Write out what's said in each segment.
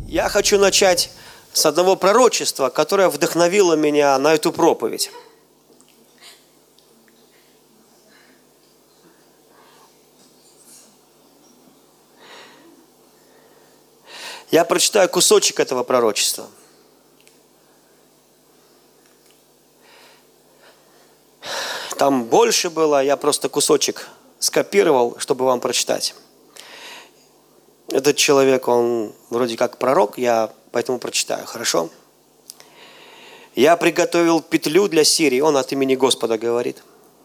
Я хочу начать с одного пророчества, которое вдохновило меня на эту проповедь. Я прочитаю кусочек этого пророчества. Там больше было, я просто кусочек скопировал, чтобы вам прочитать. Этот человек, он вроде как пророк, я поэтому прочитаю, хорошо? Я приготовил петлю для Сирии, он от имени Господа говорит.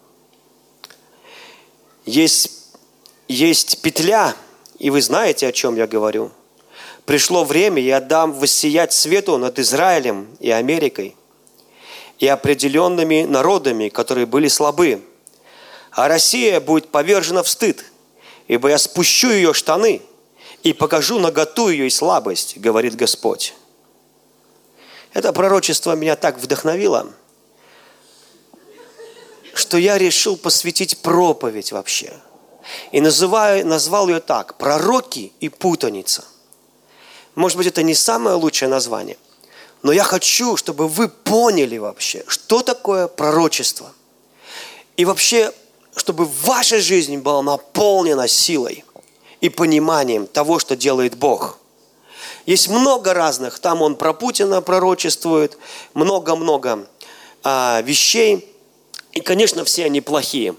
Есть петля, и вы знаете, о чем я говорю. Пришло время, я дам воссиять свету над Израилем и Америкой, и определенными народами, которые были слабы. А Россия будет повержена в стыд, ибо я спущу ее штаны и покажу наготу ее и слабость, говорит Господь. Это пророчество меня так вдохновило, что я решил посвятить проповедь вообще. И назвал ее так: «Пророки и путаница». Может быть, это не самое лучшее название, но я хочу, чтобы вы поняли вообще, что такое пророчество. И вообще, чтобы ваша жизнь была наполнена силой и пониманием того, что делает Бог. Есть много разных, там он про Путина пророчествует, много-много вещей. И, конечно, все они плохие.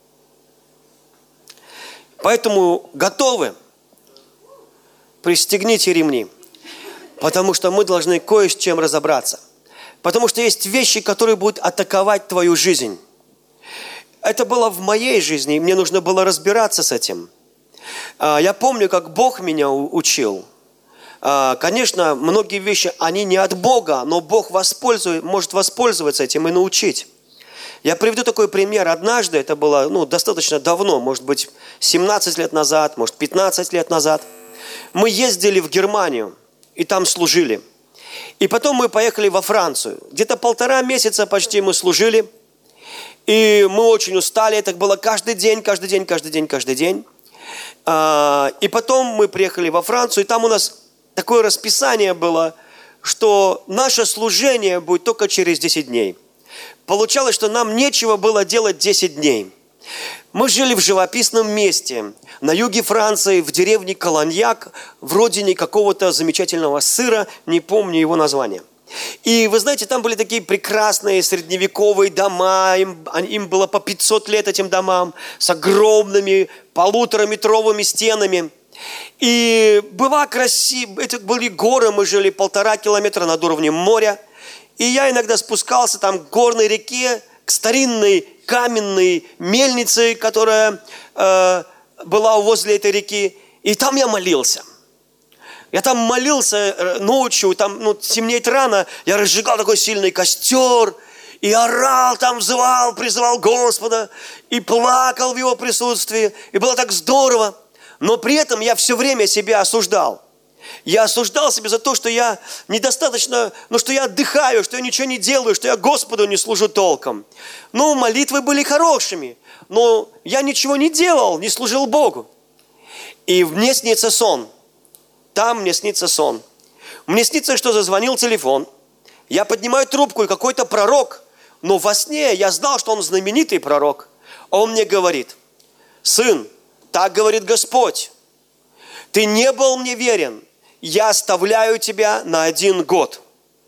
Поэтому готовы? Пристегните ремни, потому что мы должны кое с чем разобраться. Потому что есть вещи, которые будут атаковать твою жизнь. Это было в моей жизни, и мне нужно было разбираться с этим. Я помню, как Бог меня учил. Конечно, многие вещи, они не от Бога, но Бог может воспользоваться этим и научить. Я приведу такой пример. Однажды, это было достаточно давно, может быть, 17 лет назад, может, 15 лет назад. Мы ездили в Германию и там служили. И потом мы поехали во Францию. Где-то 1,5 месяца почти мы служили. И мы очень устали. Это было каждый день. И потом мы приехали во Францию. И там у нас такое расписание было, что наше служение будет только через 10 дней. Получалось, что нам нечего было делать 10 дней. Мы жили в живописном месте, на юге Франции, в деревне Колоньяк, в родине какого-то замечательного сыра, не помню его название. И вы знаете, там были такие прекрасные средневековые дома, им было по 500 лет этим домам, с огромными 1,5-метровыми стенами. И была красиво, это были горы, мы жили 1,5 километра над уровнем моря. И я иногда спускался там к горной реке, к старинной каменной мельнице, которая была возле этой реки. И там я молился. Я там молился ночью, там темнеет рано. Я разжигал такой сильный костер. И орал там, взывал, призывал Господа. И плакал в Его присутствии. И было так здорово. Но при этом я все время себя осуждал. Я осуждал себя за то, что я недостаточно, что я отдыхаю, что я ничего не делаю, что я Господу не служу толком. Молитвы были хорошими, но я ничего не делал, не служил Богу. И мне снится сон. Там мне снится сон. Мне снится, что зазвонил телефон. Я поднимаю трубку, и какой-то пророк, но во сне я знал, что он знаменитый пророк. Он мне говорит: сын, так говорит Господь, ты не был мне верен. Я оставляю тебя на 1 год.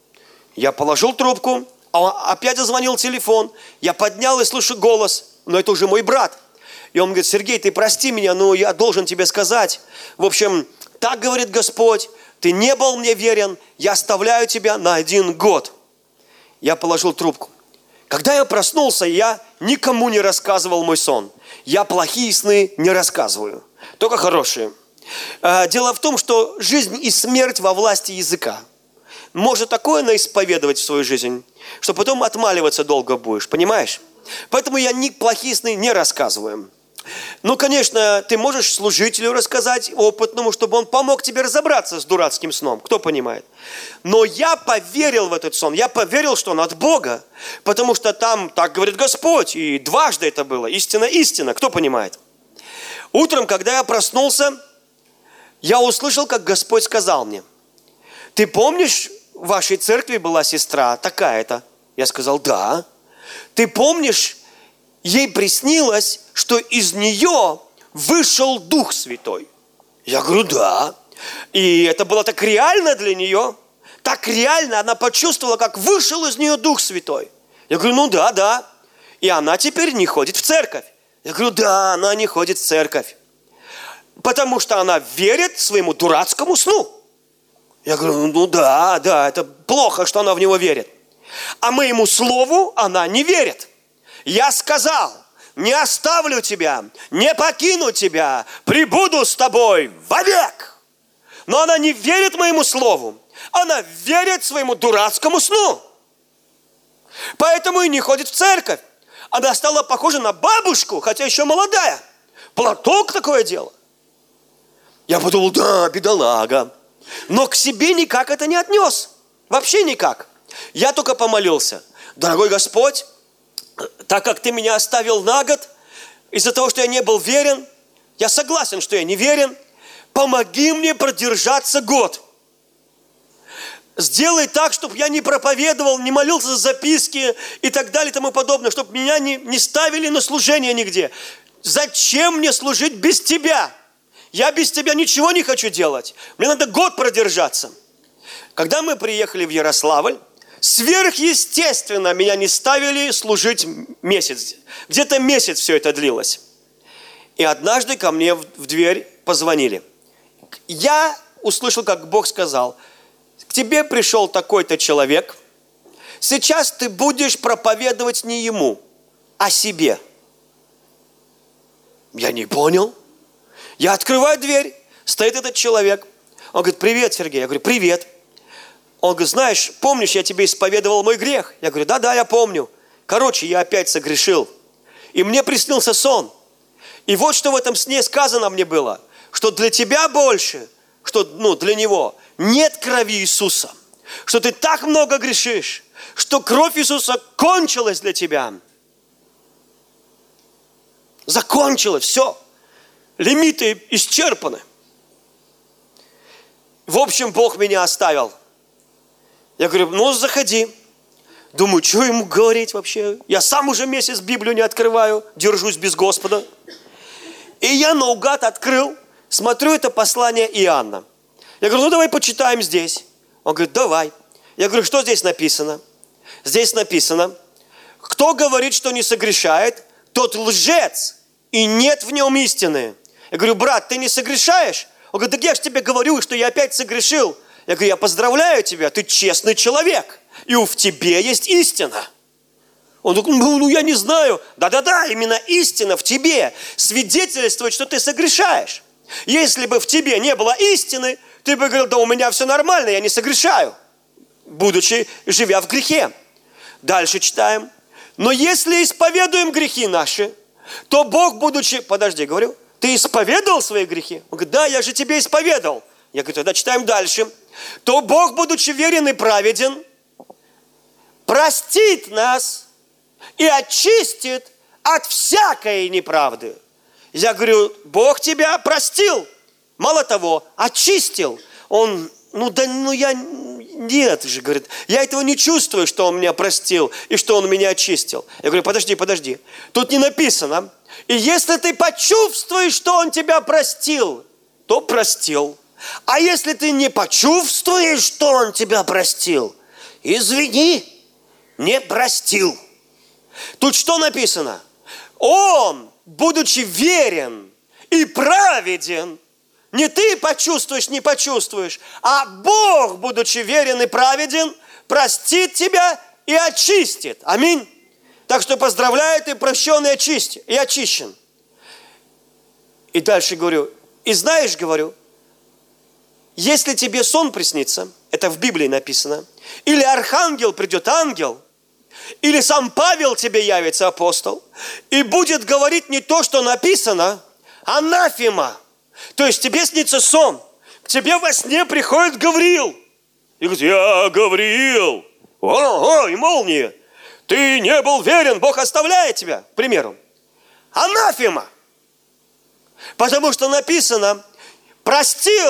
Я положил трубку, опять зазвонил телефон. Я поднял и слышу голос, но это уже мой брат. И он говорит: Сергей, ты прости меня, но я должен тебе сказать. В общем, так говорит Господь, ты не был мне верен, я оставляю тебя на 1 год. Я положил трубку. Когда я проснулся, я никому не рассказывал мой сон. Я плохие сны не рассказываю, только хорошие. Дело в том, что жизнь и смерть во власти языка. Может такое наисповедовать в свою жизнь, что потом отмаливаться долго будешь, понимаешь? Поэтому я плохие сны не рассказываю. Конечно, ты можешь служителю рассказать, опытному, чтобы он помог тебе разобраться с дурацким сном. Кто понимает? Но я поверил в этот сон. Я поверил, что он от Бога. Потому что там, так говорит Господь. И дважды это было. Истина, истина. Кто понимает? Утром, когда я проснулся, я услышал, как Господь сказал мне: ты помнишь, в вашей церкви была сестра такая-то? Я сказал, да. Ты помнишь, ей приснилось, что из нее вышел Дух Святой? Я говорю, да. И это было так реально для нее. Так реально она почувствовала, как вышел из нее Дух Святой. Я говорю, ну да, да. И она теперь не ходит в церковь. Я говорю, да, она не ходит в церковь. Потому что она верит своему дурацкому сну. Я говорю, ну да, да, это плохо, что она в него верит. А моему слову она не верит. Я сказал, не оставлю тебя, не покину тебя, пребуду с тобой вовек. Но она не верит моему слову. Она верит своему дурацкому сну. Поэтому и не ходит в церковь. Она стала похожа на бабушку, хотя еще молодая. Платок такое дело. Я подумал, да, бедолага. Но к себе никак это не отнес. Вообще никак. Я только помолился. Дорогой Господь, так как Ты меня оставил на год, из-за того, что я не был верен, я согласен, что я не верен, помоги мне продержаться год. Сделай так, чтобы я не проповедовал, не молился за записки и так далее и тому подобное, чтобы меня не ставили на служение нигде. Зачем мне служить без Тебя? Я без Тебя ничего не хочу делать. Мне надо год продержаться. Когда мы приехали в Ярославль, сверхъестественно меня не ставили служить месяц. Где-то месяц все это длилось. И однажды ко мне в дверь позвонили. Я услышал, как Бог сказал, к тебе пришел такой-то человек, сейчас ты будешь проповедовать не ему, а себе. Я не понял. Я открываю дверь, стоит этот человек. Он говорит, привет, Сергей. Я говорю, привет. Он говорит, знаешь, помнишь, я тебе исповедовал мой грех? Я говорю, да, я помню. Короче, я опять согрешил. И мне приснился сон. И вот что в этом сне сказано мне было, что для тебя больше, что для него нет крови Иисуса, что ты так много грешишь, что кровь Иисуса кончилась для тебя. Закончилось, все. Лимиты исчерпаны. В общем, Бог меня оставил. Я говорю, ну заходи. Думаю, что ему говорить вообще? Я сам уже месяц Библию не открываю, держусь без Господа. И я наугад открыл, смотрю, это послание Иоанна. Я говорю, ну давай почитаем здесь. Он говорит, давай. Я говорю, что здесь написано? Здесь написано, кто говорит, что не согрешает, тот лжец, и нет в нем истины. Я говорю, брат, ты не согрешаешь? Он говорит, так я же тебе говорю, что я опять согрешил. Я говорю, я поздравляю тебя, ты честный человек, и в тебе есть истина. Он говорит, ну я не знаю. Да-да-да, именно истина в тебе свидетельствует, что ты согрешаешь. Если бы в тебе не было истины, ты бы говорил, да у меня все нормально, я не согрешаю, живя в грехе. Дальше читаем. Но если исповедуем грехи наши, то Бог, говорю, ты исповедовал свои грехи? Он говорит, да, я же тебе исповедовал. Я говорю, тогда читаем дальше. То Бог, будучи верен и праведен, простит нас и очистит от всякой неправды. Я говорю, Бог тебя простил. Мало того, очистил. Он, нет же, говорит, я этого не чувствую, что Он меня простил и что Он меня очистил. Я говорю, подожди. Тут не написано. И если ты почувствуешь, что Он тебя простил, то простил. А если ты не почувствуешь, что Он тебя простил, извини, не простил. Тут что написано? Он, будучи верен и праведен, не ты почувствуешь, не почувствуешь, а Бог, будучи верен и праведен, простит тебя и очистит. Аминь. Так что поздравляю, ты прощен и очищен. И дальше говорю, и знаешь, говорю, если тебе сон приснится, это в Библии написано, или архангел придет, ангел, или сам Павел тебе явится, апостол, и будет говорить не то, что написано, анафема. То есть тебе снится сон, к тебе во сне приходит Гавриил. И говорит, я Гавриил, и молния, ты не был верен, Бог оставляет тебя, к примеру. Анафема. Потому что написано, простил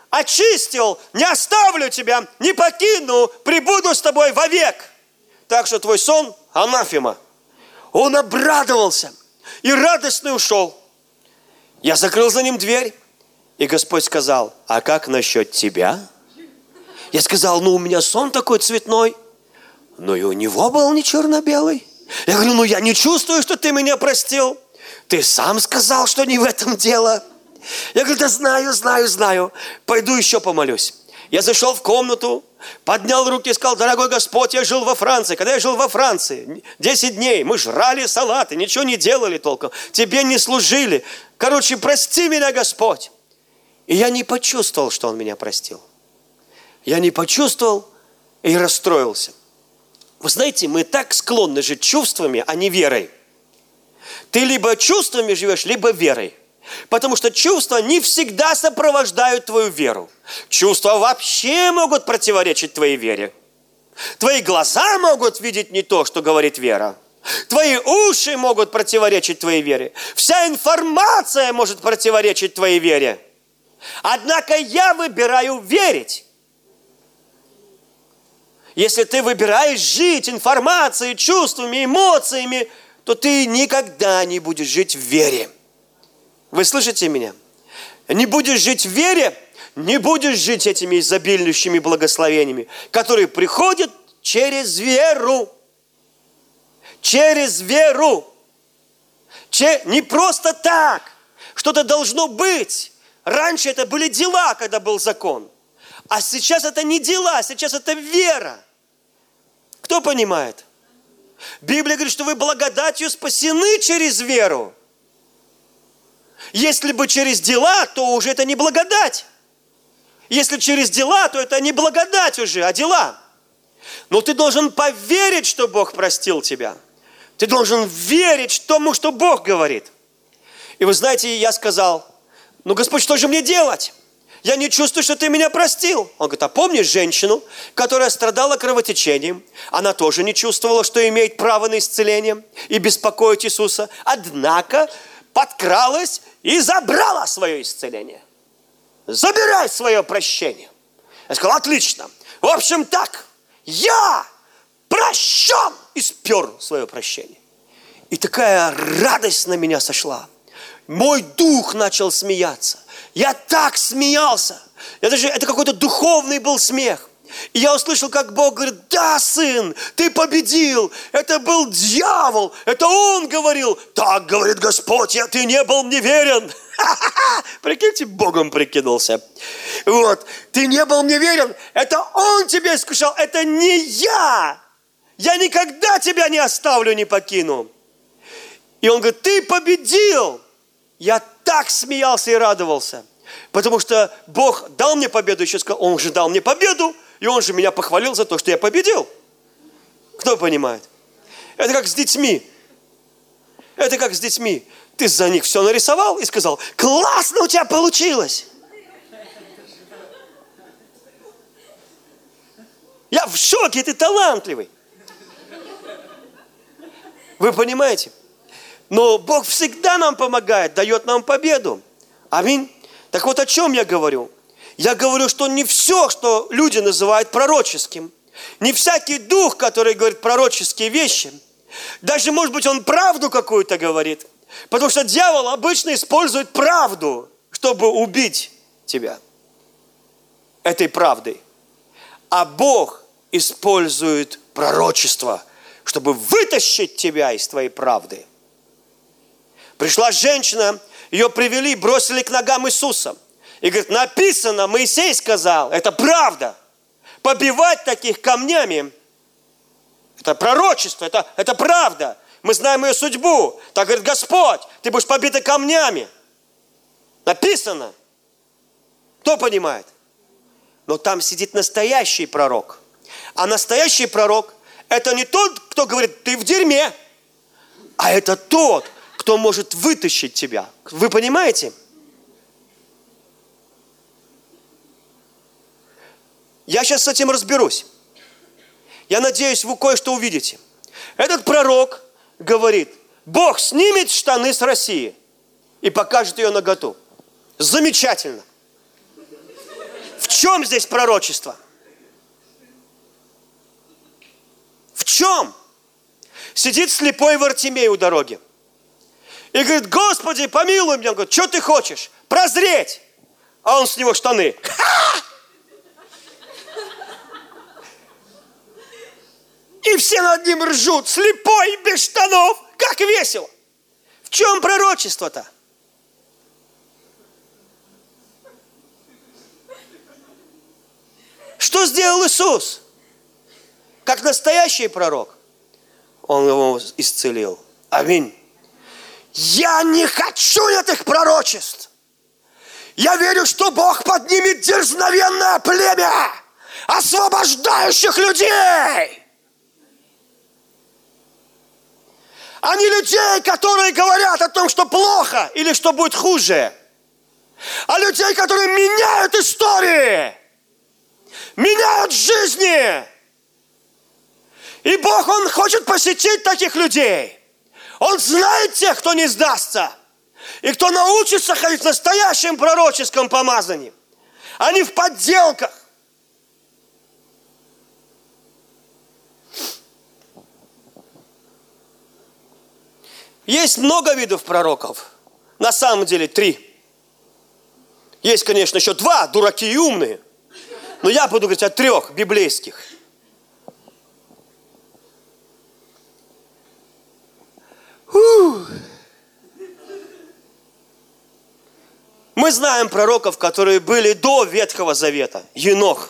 очистил, не оставлю тебя, не покину, пребуду с тобой вовек. Так что твой сон анафема. Он обрадовался и радостно ушел. Я закрыл за ним дверь, и Господь сказал: а как насчет тебя? Я сказал: у меня сон такой цветной. Но и у него был не черно-белый. Я говорю: я не чувствую, что ты меня простил. Ты сам сказал, что не в этом дело. Я говорю: да знаю. Пойду еще помолюсь. Я зашел в комнату, поднял руки и сказал: дорогой Господь, я жил во Франции. Когда я жил во Франции, 10 дней мы жрали салаты, ничего не делали толком. Тебе не служили. Короче, прости меня, Господь. И я не почувствовал, что Он меня простил. Я не почувствовал и расстроился. Вы знаете, мы так склонны жить чувствами, а не верой. Ты либо чувствами живешь, либо верой. Потому что чувства не всегда сопровождают твою веру. Чувства вообще могут противоречить твоей вере. Твои глаза могут видеть не то, что говорит вера. Твои уши могут противоречить твоей вере. Вся информация может противоречить твоей вере. Однако я выбираю верить. Если ты выбираешь жить информацией, чувствами, эмоциями, то ты никогда не будешь жить в вере. Вы слышите меня? Не будешь жить в вере, не будешь жить этими изобильнейшими благословениями, которые приходят через веру. Через веру. Не просто так. Что-то должно быть. Раньше это были дела, когда был закон. А сейчас это не дела, сейчас это вера. Кто понимает? Библия говорит, что вы благодатью спасены через веру. Если бы через дела, то уже это не благодать. Если через дела, то это не благодать уже, а дела. Но ты должен поверить, что Бог простил тебя. Ты должен верить тому, что Бог говорит. И вы знаете, я сказал: Господь, что же мне делать? Я не чувствую, что ты меня простил. Он говорит: а помнишь женщину, которая страдала кровотечением? Она тоже не чувствовала, что имеет право на исцеление и беспокоить Иисуса. Однако подкралась и забрала свое исцеление. Забирай свое прощение. Я сказал: отлично. В общем так, я прощен. И спер свое прощение. И такая радость на меня сошла. Мой дух начал смеяться. Я так смеялся. Это какой-то духовный был смех. И я услышал, как Бог говорит: да, сын, ты победил. Это был дьявол. Это он говорил: так говорит Господь, ты не был мне верен. Прикиньте, Богом прикинулся. Вот. Ты не был мне верен. Это он тебя искушал. Это не я. Я никогда тебя не оставлю, не покину. И он говорит: ты победил. Я так смеялся и радовался. Потому что Бог дал мне победу. Еще сказал: Он же дал мне победу. И Он же меня похвалил за то, что я победил. Кто понимает? Это как с детьми. Ты за них все нарисовал и сказал: классно у тебя получилось. Я в шоке, ты талантливый. Вы понимаете? Но Бог всегда нам помогает, дает нам победу. Аминь. Так вот, о чем я говорю? Я говорю, что не все, что люди называют пророческим, не всякий дух, который говорит пророческие вещи, даже, может быть, он правду какую-то говорит, потому что дьявол обычно использует правду, чтобы убить тебя этой правдой. А Бог использует пророчество, чтобы вытащить тебя из твоей правды. Пришла женщина, ее привели, бросили к ногам Иисуса. И говорит: написано, Моисей сказал, это правда. Побивать таких камнями, это пророчество, это правда. Мы знаем ее судьбу. Так говорит Господь: ты будешь побита камнями. Написано. Кто понимает? Но там сидит настоящий пророк. А настоящий пророк — это не тот, кто говорит: ты в дерьме, а это тот, кто может вытащить тебя. Вы понимаете? Я сейчас с этим разберусь. Я надеюсь, вы кое-что увидите. Этот пророк говорит: Бог снимет штаны с России и покажет ее наготу. Замечательно. В чем здесь пророчество? В чем? Сидит слепой Вартимей у дороги. И говорит: Господи, помилуй меня. Он говорит: что ты хочешь? Прозреть. А он с него штаны. И все над ним ржут. Слепой, без штанов. Как весело. В чем пророчество-то? Что сделал Иисус? Как настоящий пророк. Он его исцелил. Аминь. Я не хочу этих пророчеств. Я верю, что Бог поднимет дерзновенное племя, освобождающих людей. А не людей, которые говорят о том, что плохо или что будет хуже. А людей, которые меняют истории, меняют жизни. И Бог, Он хочет посетить таких людей. Он знает тех, кто не сдастся. И кто научится ходить в настоящем пророческом помазании, а не в подделках. Есть много видов пророков. На самом деле 3. Есть, конечно, еще 2, дураки и умные. Но я буду говорить о 3 библейских. Мы знаем пророков, которые были до Ветхого Завета. Енох.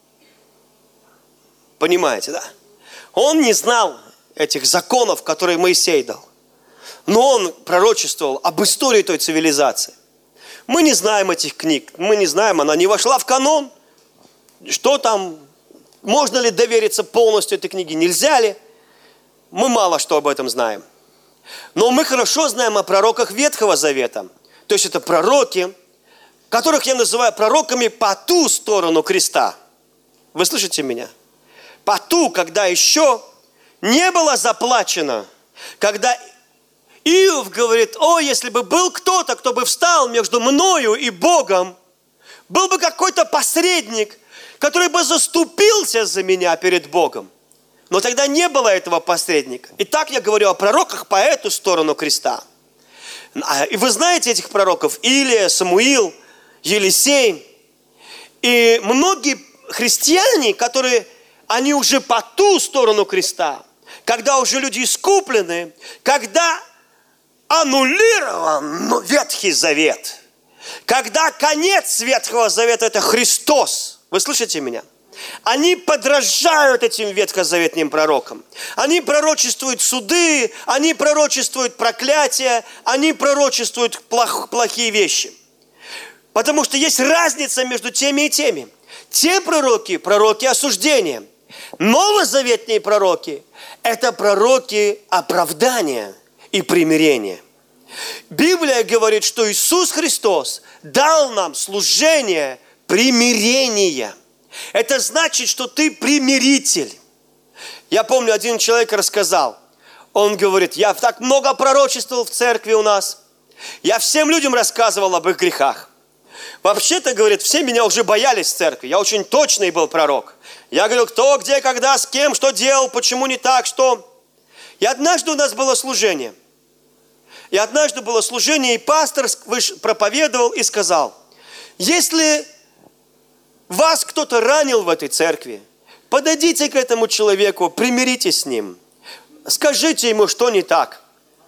Понимаете, да? Он не знал этих законов, которые Моисей дал. Но он пророчествовал об истории той цивилизации. Мы не знаем этих книг. Мы не знаем, она не вошла в канон. Что там? Можно ли довериться полностью этой книге? Нельзя ли? Мы мало что об этом знаем. Но мы хорошо знаем о пророках Ветхого Завета. То есть это пророки, которых я называю пророками по ту сторону креста. Вы слышите меня? По ту, когда еще не было заплачено. Когда Иов говорит: о, если бы был кто-то, кто бы встал между мною и Богом, был бы какой-то посредник, который бы заступился за меня перед Богом. Но тогда не было этого посредника. Итак, я говорю о пророках по эту сторону креста. И вы знаете этих пророков: Илия, Самуил, Елисей. И многие христиане, которые, они уже по ту сторону креста, когда уже люди искуплены, когда аннулирован Ветхий Завет, когда конец Ветхого Завета – это Христос. Вы слышите меня? Они подражают этим ветхозаветным пророкам. Они пророчествуют суды, они пророчествуют проклятия, они пророчествуют плохие вещи. Потому что есть разница между теми и теми. Те пророки – пророки осуждения. Новозаветные пророки – это пророки оправдания и примирения. Библия говорит, что Иисус Христос дал нам служение примирения. Это значит, что ты примиритель. Я помню, один человек рассказал. Он говорит: я так много пророчествовал в церкви у нас. Я всем людям рассказывал об их грехах. Вообще-то, говорит, все меня уже боялись в церкви. Я очень точный был пророк. Я говорил: кто, где, когда, с кем, что делал, почему не так, что. И однажды у нас было служение. И пастор проповедовал и сказал: если вас кто-то ранил в этой церкви, подойдите к этому человеку, примиритесь с ним, скажите ему, что не так.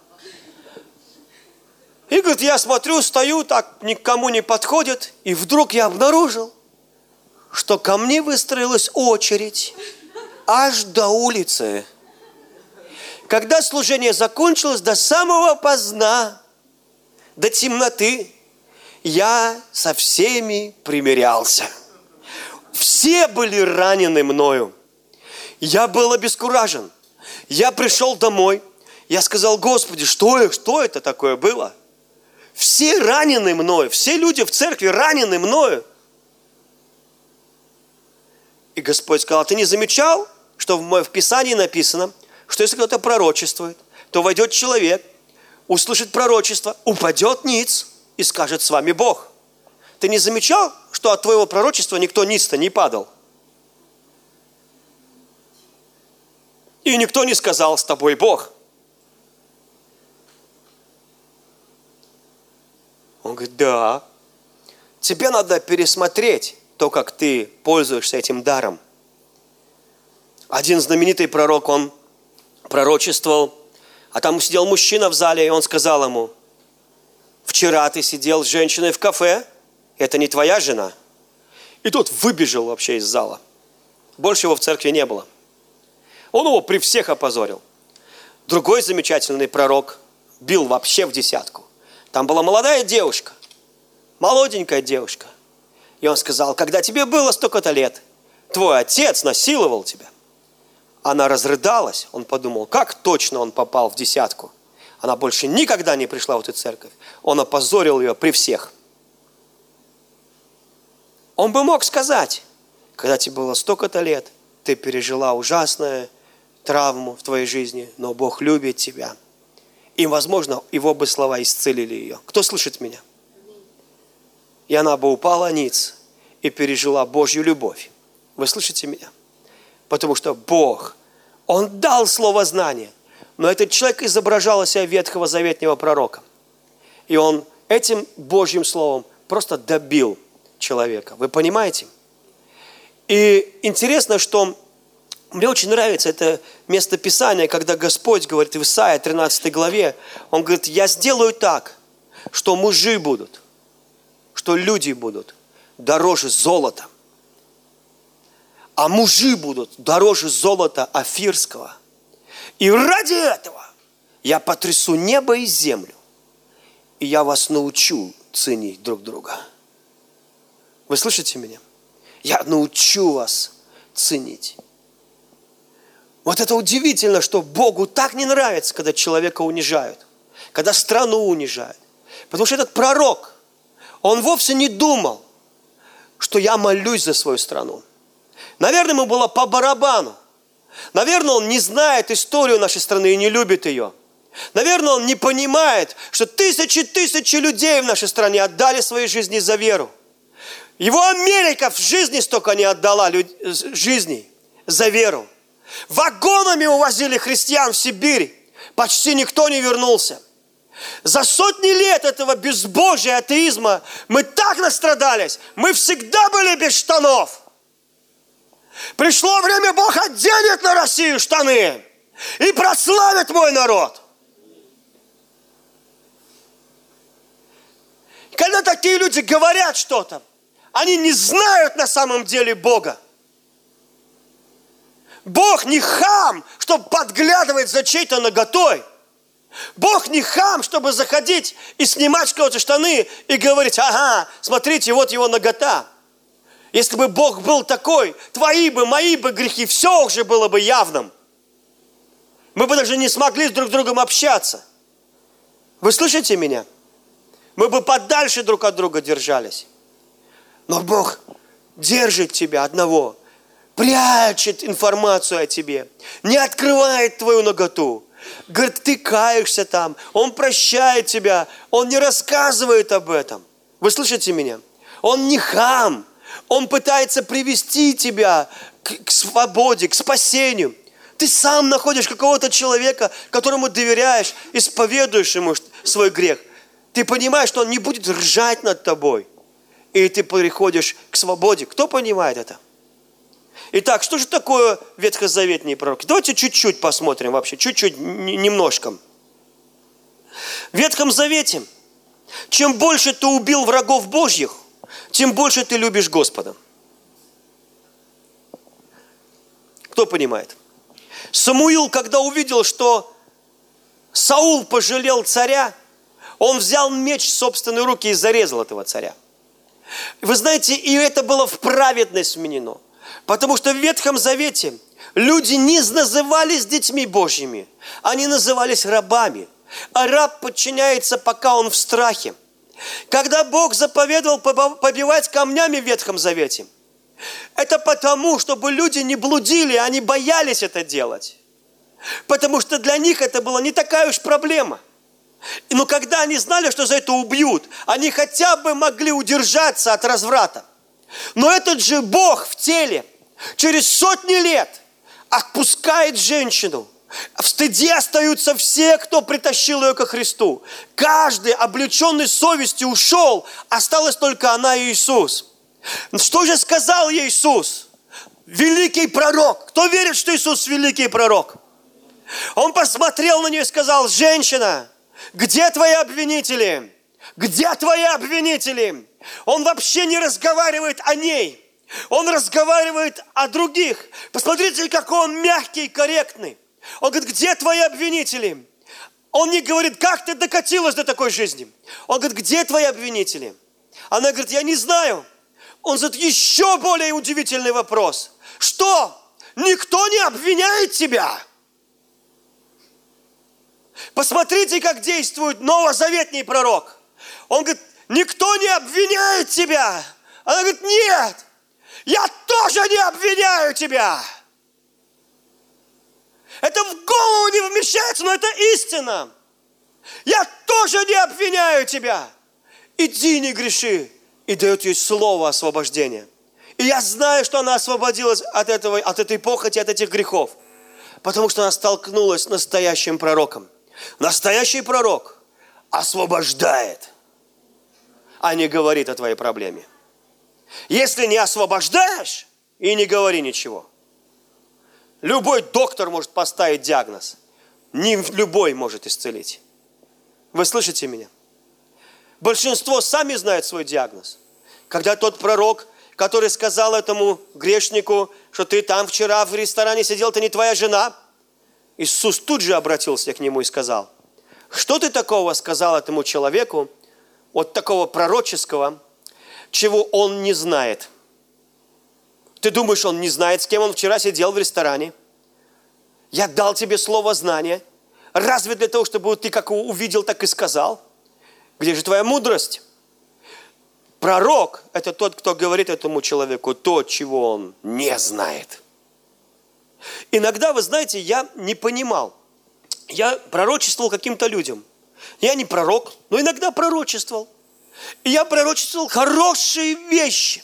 И говорит, я смотрю, стою, так никому не подходит, и вдруг я обнаружил, что ко мне выстроилась очередь аж до улицы. Когда служение закончилось, до самого поздна, до темноты, я со всеми примирялся. Все были ранены мною. Я был обескуражен. Я пришел домой. Я сказал: Господи, что это такое было? Все ранены мною. Все люди в церкви ранены мною. И Господь сказал: ты не замечал, что в Писании написано, что если кто-то пророчествует, то войдет человек, услышит пророчество, упадет ниц и скажет: с вами Бог. Ты не замечал, что от твоего пророчества никто ниц-то не падал? И никто не сказал: с тобой Бог. Он говорит: да. Тебе надо пересмотреть то, как ты пользуешься этим даром. Один знаменитый пророк, он пророчествовал, а там сидел мужчина в зале, и он сказал ему: вчера ты сидел с женщиной в кафе, это не твоя жена. И тот выбежал вообще из зала. Больше его в церкви не было. Он его при всех опозорил. Другой замечательный пророк бил вообще в десятку. Там была молодая девушка, молоденькая девушка. И он сказал: когда тебе было столько-то лет, твой отец насиловал тебя. Она разрыдалась, он подумал, как точно он попал в десятку. Она больше никогда не пришла в эту церковь. Он опозорил ее при всех. Он бы мог сказать: когда тебе было столько-то лет, ты пережила ужасную травму в твоей жизни, но Бог любит тебя. И, возможно, его бы слова исцелили ее. Кто слышит меня? И она бы упала ниц и пережила Божью любовь. Вы слышите меня? Потому что Бог, Он дал слово знания, но этот человек изображал из себя ветхого заветного пророка. И он этим Божьим словом просто добил человека. Вы понимаете? И интересно, что мне очень нравится это место Писания, когда Господь говорит в Исаии 13 главе, Он говорит: я сделаю так, что мужи будут, что люди будут дороже золота, а мужи будут дороже золота офирского. И ради этого я потрясу небо и землю, и я вас научу ценить друг друга. Вы слышите меня? Я научу вас ценить. Вот это удивительно, что Богу так не нравится, когда человека унижают, когда страну унижают. Потому что этот пророк, он вовсе не думал, что я молюсь за свою страну. Наверное, ему было по барабану. Наверное, он не знает историю нашей страны и не любит ее. Наверное, он не понимает, что тысячи людей в нашей стране отдали свои жизни за веру. Его Америка в жизни столько не отдала жизней за веру. Вагонами увозили христиан в Сибирь. Почти никто не вернулся. За сотни лет этого безбожия, атеизма мы так настрадались. Мы всегда были без штанов. Пришло время, Бог оденет на Россию штаны и прославит мой народ. Когда такие люди говорят что-то, они не знают на самом деле Бога. Бог не хам, чтобы подглядывать за чьей-то наготой. Бог не хам, чтобы заходить и снимать с кого-то штаны и говорить: ага, смотрите, вот его нагота. Если бы Бог был такой, твои бы, мои бы грехи, все уже было бы явным. Мы бы даже не смогли с друг другом общаться. Вы слышите меня? Мы бы подальше друг от друга держались. Но Бог держит тебя одного, прячет информацию о тебе, не открывает твою наготу. Говорит, ты каешься там, Он прощает тебя, Он не рассказывает об этом. Вы слышите меня? Он не хам, Он пытается привести тебя к свободе, к спасению. Ты сам находишь какого-то человека, которому доверяешь, исповедуешь ему свой грех. Ты понимаешь, что он не будет ржать над тобой. И ты переходишь к свободе. Кто понимает это? Итак, что же такое ветхозаветные пророки? Давайте чуть-чуть посмотрим вообще, чуть-чуть, немножко. В Ветхом Завете, чем больше ты убил врагов Божьих, тем больше ты любишь Господа. Кто понимает? Самуил, когда увидел, что Саул пожалел царя, он взял меч в собственные руки и зарезал этого царя. Вы знаете, и это было в праведность вменено. Потому что в Ветхом Завете люди не назывались детьми Божьими, они назывались рабами. А раб подчиняется, пока он в страхе. Когда Бог заповедовал побивать камнями в Ветхом Завете, это потому, чтобы люди не блудили, они боялись это делать. Потому что для них это была не такая уж проблема. Но когда они знали, что за это убьют, они хотя бы могли удержаться от разврата. Но этот же Бог в теле через сотни лет отпускает женщину. В стыде остаются все, кто притащил ее ко Христу. Каждый, облеченный совестью, ушел. Осталась только она и Иисус. Что же сказал ей Иисус? Великий пророк. Кто верит, что Иисус великий пророк? Он посмотрел на нее и сказал: женщина, где твои обвинители? Где твои обвинители? Он вообще не разговаривает о ней. Он разговаривает о других. Посмотрите, какой он мягкий и корректный. Он говорит: где твои обвинители? Он не говорит: как ты докатилась до такой жизни? Он говорит: где твои обвинители? Она говорит: я не знаю. Он задает еще более удивительный вопрос. Что? Никто не обвиняет тебя? Посмотрите, как действует новозаветний пророк. Он говорит: никто не обвиняет тебя. Она говорит: нет, я тоже не обвиняю тебя. Это в голову не вмещается, но это истина. Я тоже не обвиняю тебя. Иди, не греши. И дает ей слово освобождения. И я знаю, что она освободилась от этой похоти, от этих грехов. Потому что она столкнулась с настоящим пророком. Настоящий пророк освобождает, а не говорит о твоей проблеме. Если не освобождаешь, и не говори ничего. Любой доктор может поставить диагноз. Не любой может исцелить. Вы слышите меня? Большинство сами знают свой диагноз. Когда тот пророк, который сказал этому грешнику, что ты там вчера в ресторане сидел, ты не твоя жена, Иисус тут же обратился к нему и сказал: что ты такого сказал этому человеку, вот такого пророческого, чего он не знает? Ты думаешь, он не знает, с кем он вчера сидел в ресторане? Я дал тебе слово знания. Разве для того, чтобы ты как увидел, так и сказал? Где же твоя мудрость? Пророк – это тот, кто говорит этому человеку то, чего он не знает. Иногда, вы знаете, я не понимал. Я пророчествовал каким-то людям. Я не пророк, но иногда пророчествовал. И я пророчествовал хорошие вещи.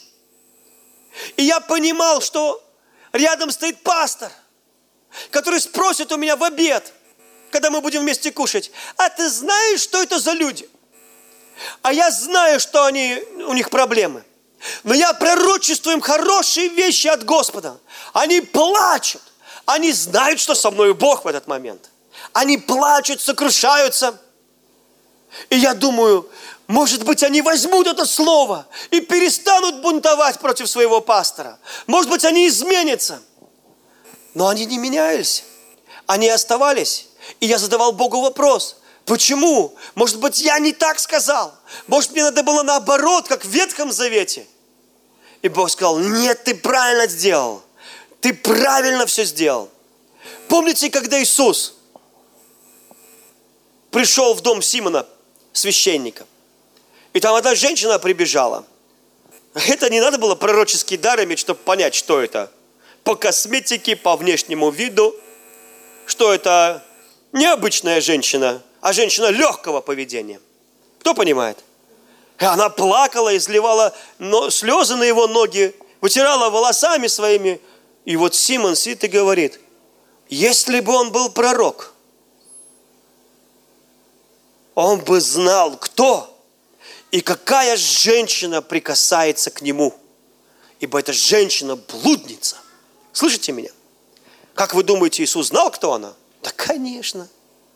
И я понимал, что рядом стоит пастор, который спросит у меня в обед, когда мы будем вместе кушать: а ты знаешь, что это за люди? А я знаю, что у них проблемы. Но я пророчествую им хорошие вещи от Господа. Они плачут. Они знают, что со мной Бог в этот момент. Они плачут, сокрушаются. И я думаю, может быть, они возьмут это слово и перестанут бунтовать против своего пастора. Может быть, они изменятся. Но они не менялись. Они оставались. И я задавал Богу вопрос: почему? Может быть, я не так сказал? Может, мне надо было наоборот, как в Ветхом Завете? И Бог сказал: нет, ты правильно сделал. Ты правильно все сделал. Помните, когда Иисус пришел в дом Симона, священника, и там одна женщина прибежала. Это не надо было пророческий дар иметь, чтобы понять, что это. По косметике, по внешнему виду, что это необычная женщина, а женщина легкого поведения. Кто понимает? И она плакала, изливала слезы на его ноги, вытирала волосами своими. И вот Симон сидит и говорит: если бы он был пророк, он бы знал, кто и какая женщина прикасается к нему. Ибо эта женщина блудница. Слышите меня? Как вы думаете, Иисус знал, кто она? Да, конечно.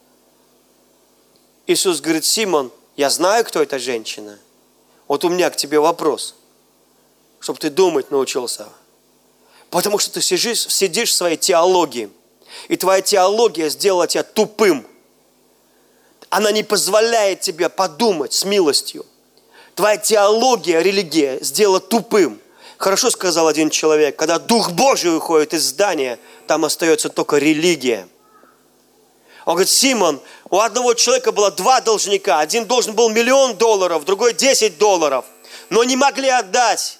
Иисус говорит: Симон, я знаю, кто эта женщина. Вот у меня к тебе вопрос, чтобы ты думать научился. Потому что ты сидишь в своей теологии. И твоя теология сделала тебя тупым. Она не позволяет тебе подумать с милостью. Твоя теология, религия сделала тупым. Хорошо сказал один человек: когда Дух Божий уходит из здания, там остается только религия. Он говорит: Симон, у одного человека было 2 должника. Один должен был $1 миллион, другой $10. Но не могли отдать.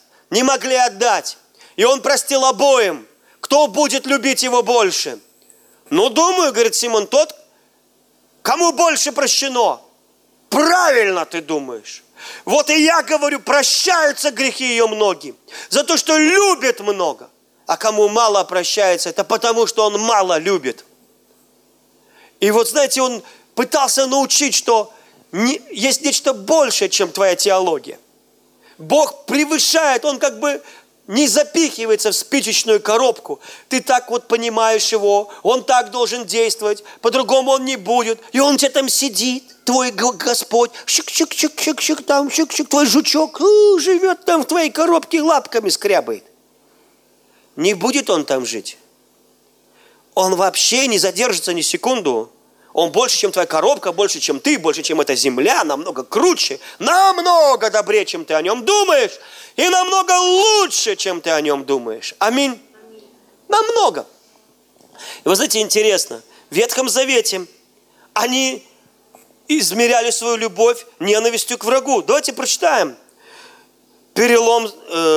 И он простил обоим. Кто будет любить его больше? Ну, думаю, говорит Симон, тот, кому больше прощено. правильно ты думаешь. Вот и я говорю, прощаются грехи ее многим. За то, что любит много. А кому мало прощается, это потому, что он мало любит. И вот знаете, он пытался научить, что есть нечто большее, чем твоя теология. Бог превышает, Он как бы не запихивается в спичечную коробку. Ты так вот понимаешь Его, Он так должен действовать, по-другому Он не будет. И Он где-то там сидит, твой Господь, щик-щик-щик-щик-щик, там щик-щик, твой жучок живет там в твоей коробке, лапками скрябает. Не будет Он там жить. Он вообще не задержится ни секунду. Он больше, чем твоя коробка, больше, чем ты, больше, чем эта земля, намного круче, намного добрее, чем ты о нем думаешь, и намного лучше, чем ты о нем думаешь. Аминь. Намного. И вы знаете, интересно, в Ветхом Завете они измеряли свою любовь ненавистью к врагу. Давайте прочитаем. Перелом,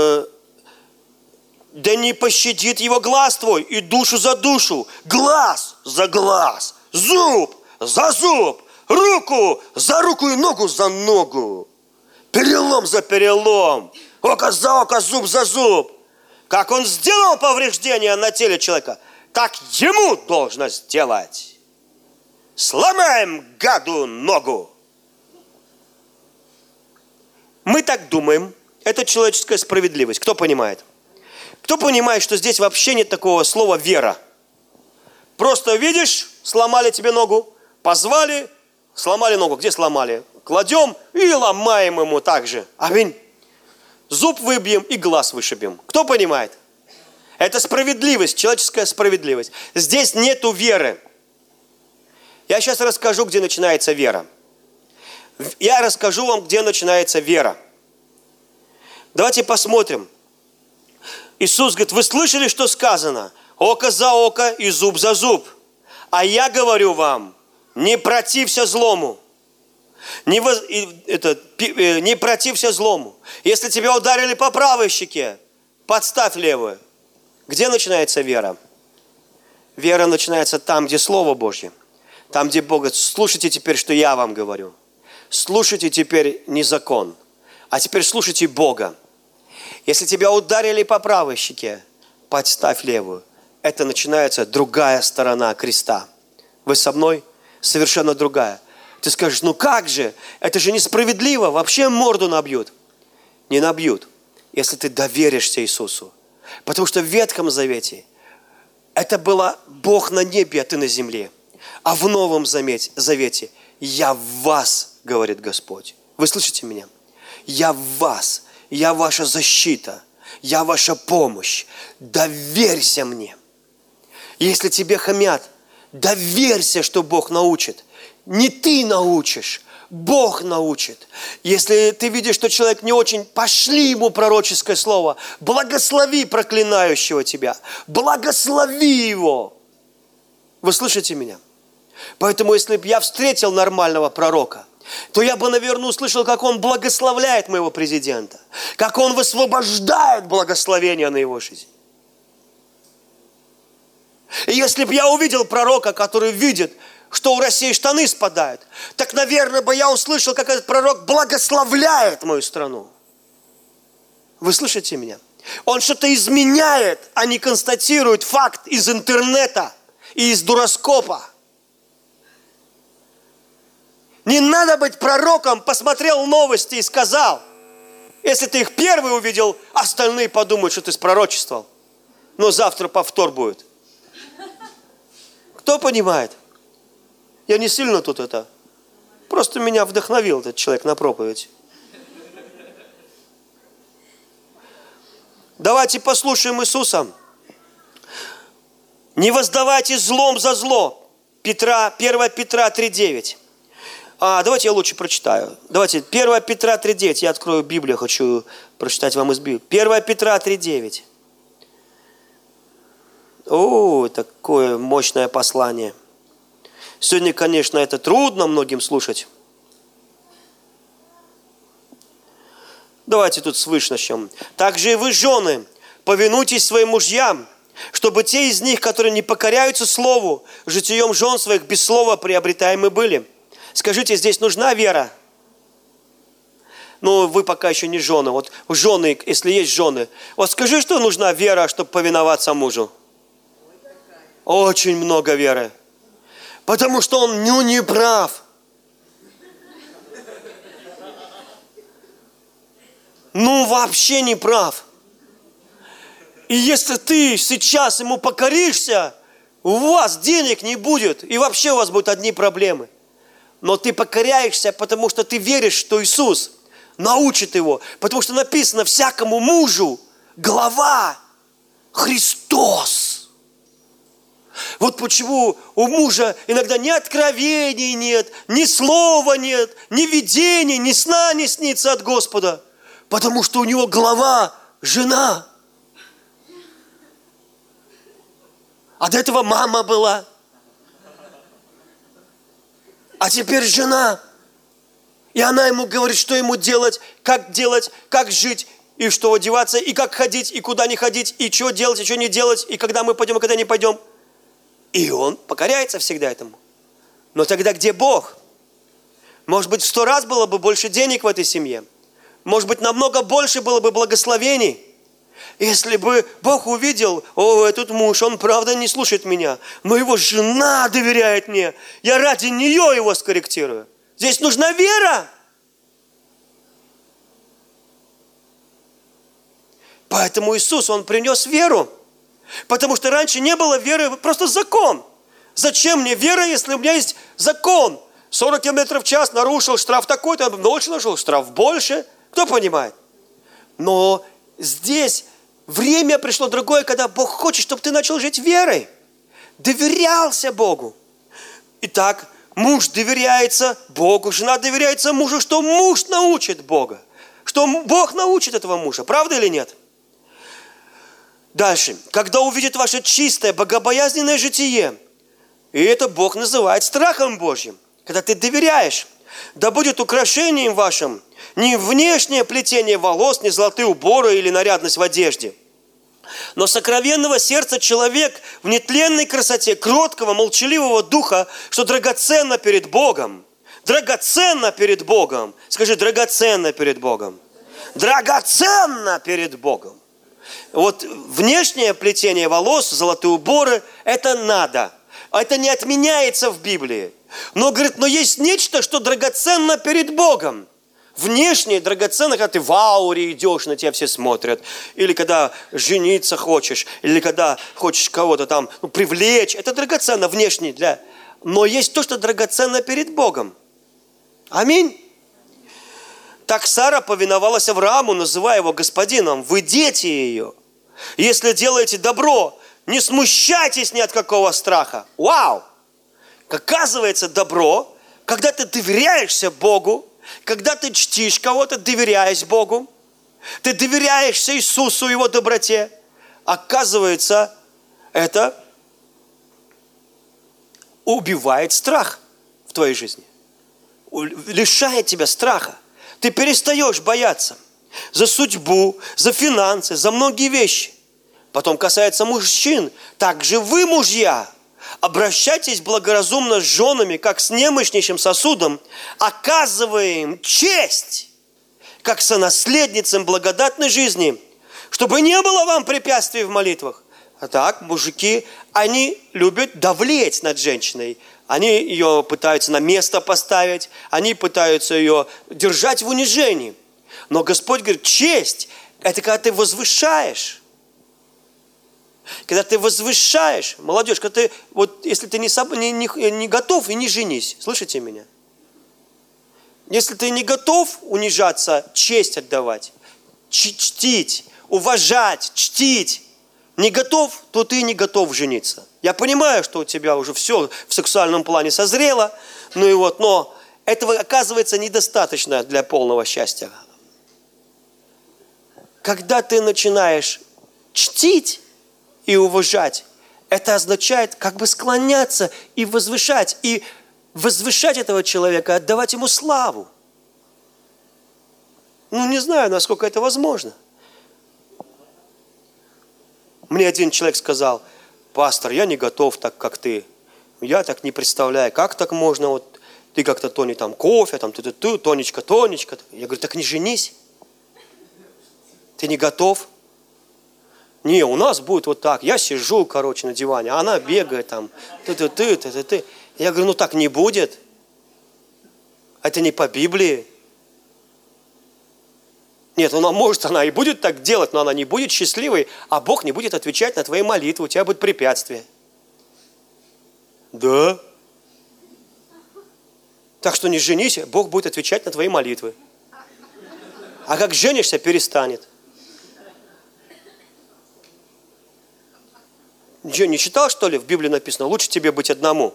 да не пощадит его глаз твой, и душу за душу, глаз за глаз, зуб за зуб, руку за руку и ногу за ногу. Перелом за перелом, око за око, зуб за зуб. Как он сделал повреждение на теле человека, так ему должно сделать. Сломаем гаду ногу. Мы так думаем, это человеческая справедливость. Кто понимает? Кто понимает, что здесь вообще нет такого слова «вера»? Просто видишь, сломали тебе ногу, позвали, сломали ногу. Где сломали? Кладем и ломаем ему так же. Аминь. Зуб выбьем и глаз вышибем. Кто понимает? Это справедливость, человеческая справедливость. Здесь нету веры. Я сейчас расскажу, где начинается вера. Я расскажу вам, где начинается вера. Давайте посмотрим. Иисус говорит, вы слышали, что сказано? Око за око и зуб за зуб. А я говорю вам, не протився злому. Не протився злому. Если тебя ударили по правой щеке, подставь левую. Где начинается вера? Вера начинается там, где Слово Божье. Там, где Бог говорит, слушайте теперь, что я вам говорю. Слушайте теперь не закон, а теперь слушайте Бога. Если тебя ударили по правой щеке, подставь левую. Это начинается другая сторона креста. Вы со мной? Совершенно другая. Ты скажешь, ну как же? Это же несправедливо. Вообще морду набьют. Не набьют, если ты доверишься Иисусу. Потому что в Ветхом Завете это было Бог на небе, а ты на земле. А в Новом Завете я в вас, говорит Господь. Вы слышите меня? Я в вас. Я ваша защита. Я ваша помощь. Доверься мне. Если тебе хамят, доверься, что Бог научит. Не ты научишь, Бог научит. Если ты видишь, что человек не очень, пошли ему пророческое слово. Благослови проклинающего тебя. Благослови его. Вы слышите меня? Поэтому, если бы я встретил нормального пророка, то я бы, наверное, услышал, как он благословляет моего президента, как он высвобождает благословение на его жизнь. И если бы я увидел пророка, который видит, что у России штаны спадают, так, наверное, бы я услышал, как этот пророк благословляет мою страну. Вы слышите меня? Он что-то изменяет, а не констатирует факт из интернета и из дуроскопа. Не надо быть пророком, посмотрел новости и сказал. Если ты их первый увидел, остальные подумают, что ты спророчествовал. Но завтра повтор будет. Кто понимает? Я не сильно тут это. Просто меня вдохновил этот человек на проповедь. Давайте послушаем Иисуса. Не воздавайте злом за зло. 1 Петра 3:9. Давайте я лучше прочитаю. Давайте 1 Петра 3:9. Я открою Библию, хочу прочитать вам из Библии. 1 Петра 3:9. Такое мощное послание. Сегодня, конечно, это трудно многим слушать. Давайте тут свыше начнем. Также и вы, жены, повинуйтесь своим мужьям, чтобы те из них, которые не покоряются слову, житием жен своих без слова приобретаемы были. Скажите, здесь нужна вера? Ну, вы пока еще не жены. Вот жены, если есть жены. Вот скажи, что нужна вера, чтобы повиноваться мужу. Очень много веры. Потому что он не прав. Ну, вообще не прав. И если ты сейчас ему покоришься, у вас денег не будет, и вообще у вас будут одни проблемы. Но ты покоряешься, потому что ты веришь, что Иисус научит его. Потому что написано, всякому мужу глава Христос. Вот почему у мужа иногда ни откровений нет, ни слова нет, ни видений, ни сна не снится от Господа. Потому что у него глава жена. А до этого мама была. А теперь жена. И она ему говорит, что ему делать, как жить, и что одеваться, и как ходить, и куда не ходить, и что делать, и что не делать, и когда мы пойдем, и когда не пойдем. И он покоряется всегда этому. Но тогда где Бог? Может быть, в 100 раз было бы больше денег в этой семье. Может быть, намного больше было бы благословений. Если бы Бог увидел, этот муж, он правда не слушает меня, но его жена доверяет мне, я ради нее его скорректирую. Здесь нужна вера. Поэтому Иисус, Он принес веру. Потому что раньше не было веры, просто закон. Зачем мне вера, если у меня есть закон? 40 км в час нарушил, штраф такой-то, ночь нарушил, штраф больше. Кто понимает? Но здесь время пришло другое, когда Бог хочет, чтобы ты начал жить верой. Доверялся Богу. Итак, муж доверяется Богу, жена доверяется мужу, что муж научит Бога. Что Бог научит этого мужа. Правда или нет? Дальше. Когда увидит ваше чистое, богобоязненное житие, и это Бог называет страхом Божьим, когда ты доверяешь, да будет украшением вашим не внешнее плетение волос, не золотые уборы или нарядность в одежде, но сокровенного сердца человек в нетленной красоте, кроткого, молчаливого духа, что драгоценно перед Богом. Драгоценно перед Богом. Скажи, драгоценно перед Богом. Драгоценно перед Богом. Вот внешнее плетение волос, золотые уборы, это надо. Это не отменяется в Библии. Но, говорит, но есть нечто, что драгоценно перед Богом. Внешне драгоценно, когда ты в ауре идешь, на тебя все смотрят. Или когда жениться хочешь. Или когда хочешь кого-то там привлечь. Это драгоценно внешне. Но есть то, что драгоценно перед Богом. Аминь. Так Сара повиновалась Аврааму, называя его господином. Вы дети ее. Если делаете добро, не смущайтесь ни от какого страха. Вау! Оказывается, добро, когда ты доверяешься Богу, когда ты чтишь кого-то, доверяясь Богу, ты доверяешься Иисусу, Его доброте, оказывается, это убивает страх в твоей жизни. Лишает тебя страха. Ты перестаешь бояться за судьбу, за финансы, за многие вещи. Потом касается мужчин. Также вы, мужья, обращайтесь благоразумно с женами, как с немощнейшим сосудом, оказывая им честь, как сонаследницам благодатной жизни, чтобы не было вам препятствий в молитвах. А так, мужики, они любят давлеть над женщиной. Они ее пытаются на место поставить, они пытаются ее держать в унижении. Но Господь говорит, честь – это когда ты возвышаешь. Когда ты возвышаешь, молодежь, когда ты, вот, если ты не готов, и не женись. Слышите меня? Если ты не готов унижаться, честь отдавать, чтить, уважать, чтить, не готов, то ты не готов жениться. Я понимаю, что у тебя уже все в сексуальном плане созрело, но этого оказывается недостаточно для полного счастья. Когда ты начинаешь чтить и уважать, это означает как бы склоняться и возвышать этого человека, отдавать ему славу. Не знаю, насколько это возможно. Мне один человек сказал: пастор, я не готов так, как ты. Я так не представляю, как так можно. Вот Ты как-то, Тони, там кофе, там ты, Тонечка. Я говорю, так не женись. Ты не готов? Не, у нас будет вот так. Я сижу, на диване, а она бегает там. Ты. Я говорю, ну так не будет. Это не по Библии. Нет, она и будет так делать, но она не будет счастливой, а Бог не будет отвечать на твои молитвы, у тебя будет препятствие. Да? Так что не женись, Бог будет отвечать на твои молитвы. А как женишься, перестанет. Ничего не читал, что ли? В Библии написано, лучше тебе быть одному.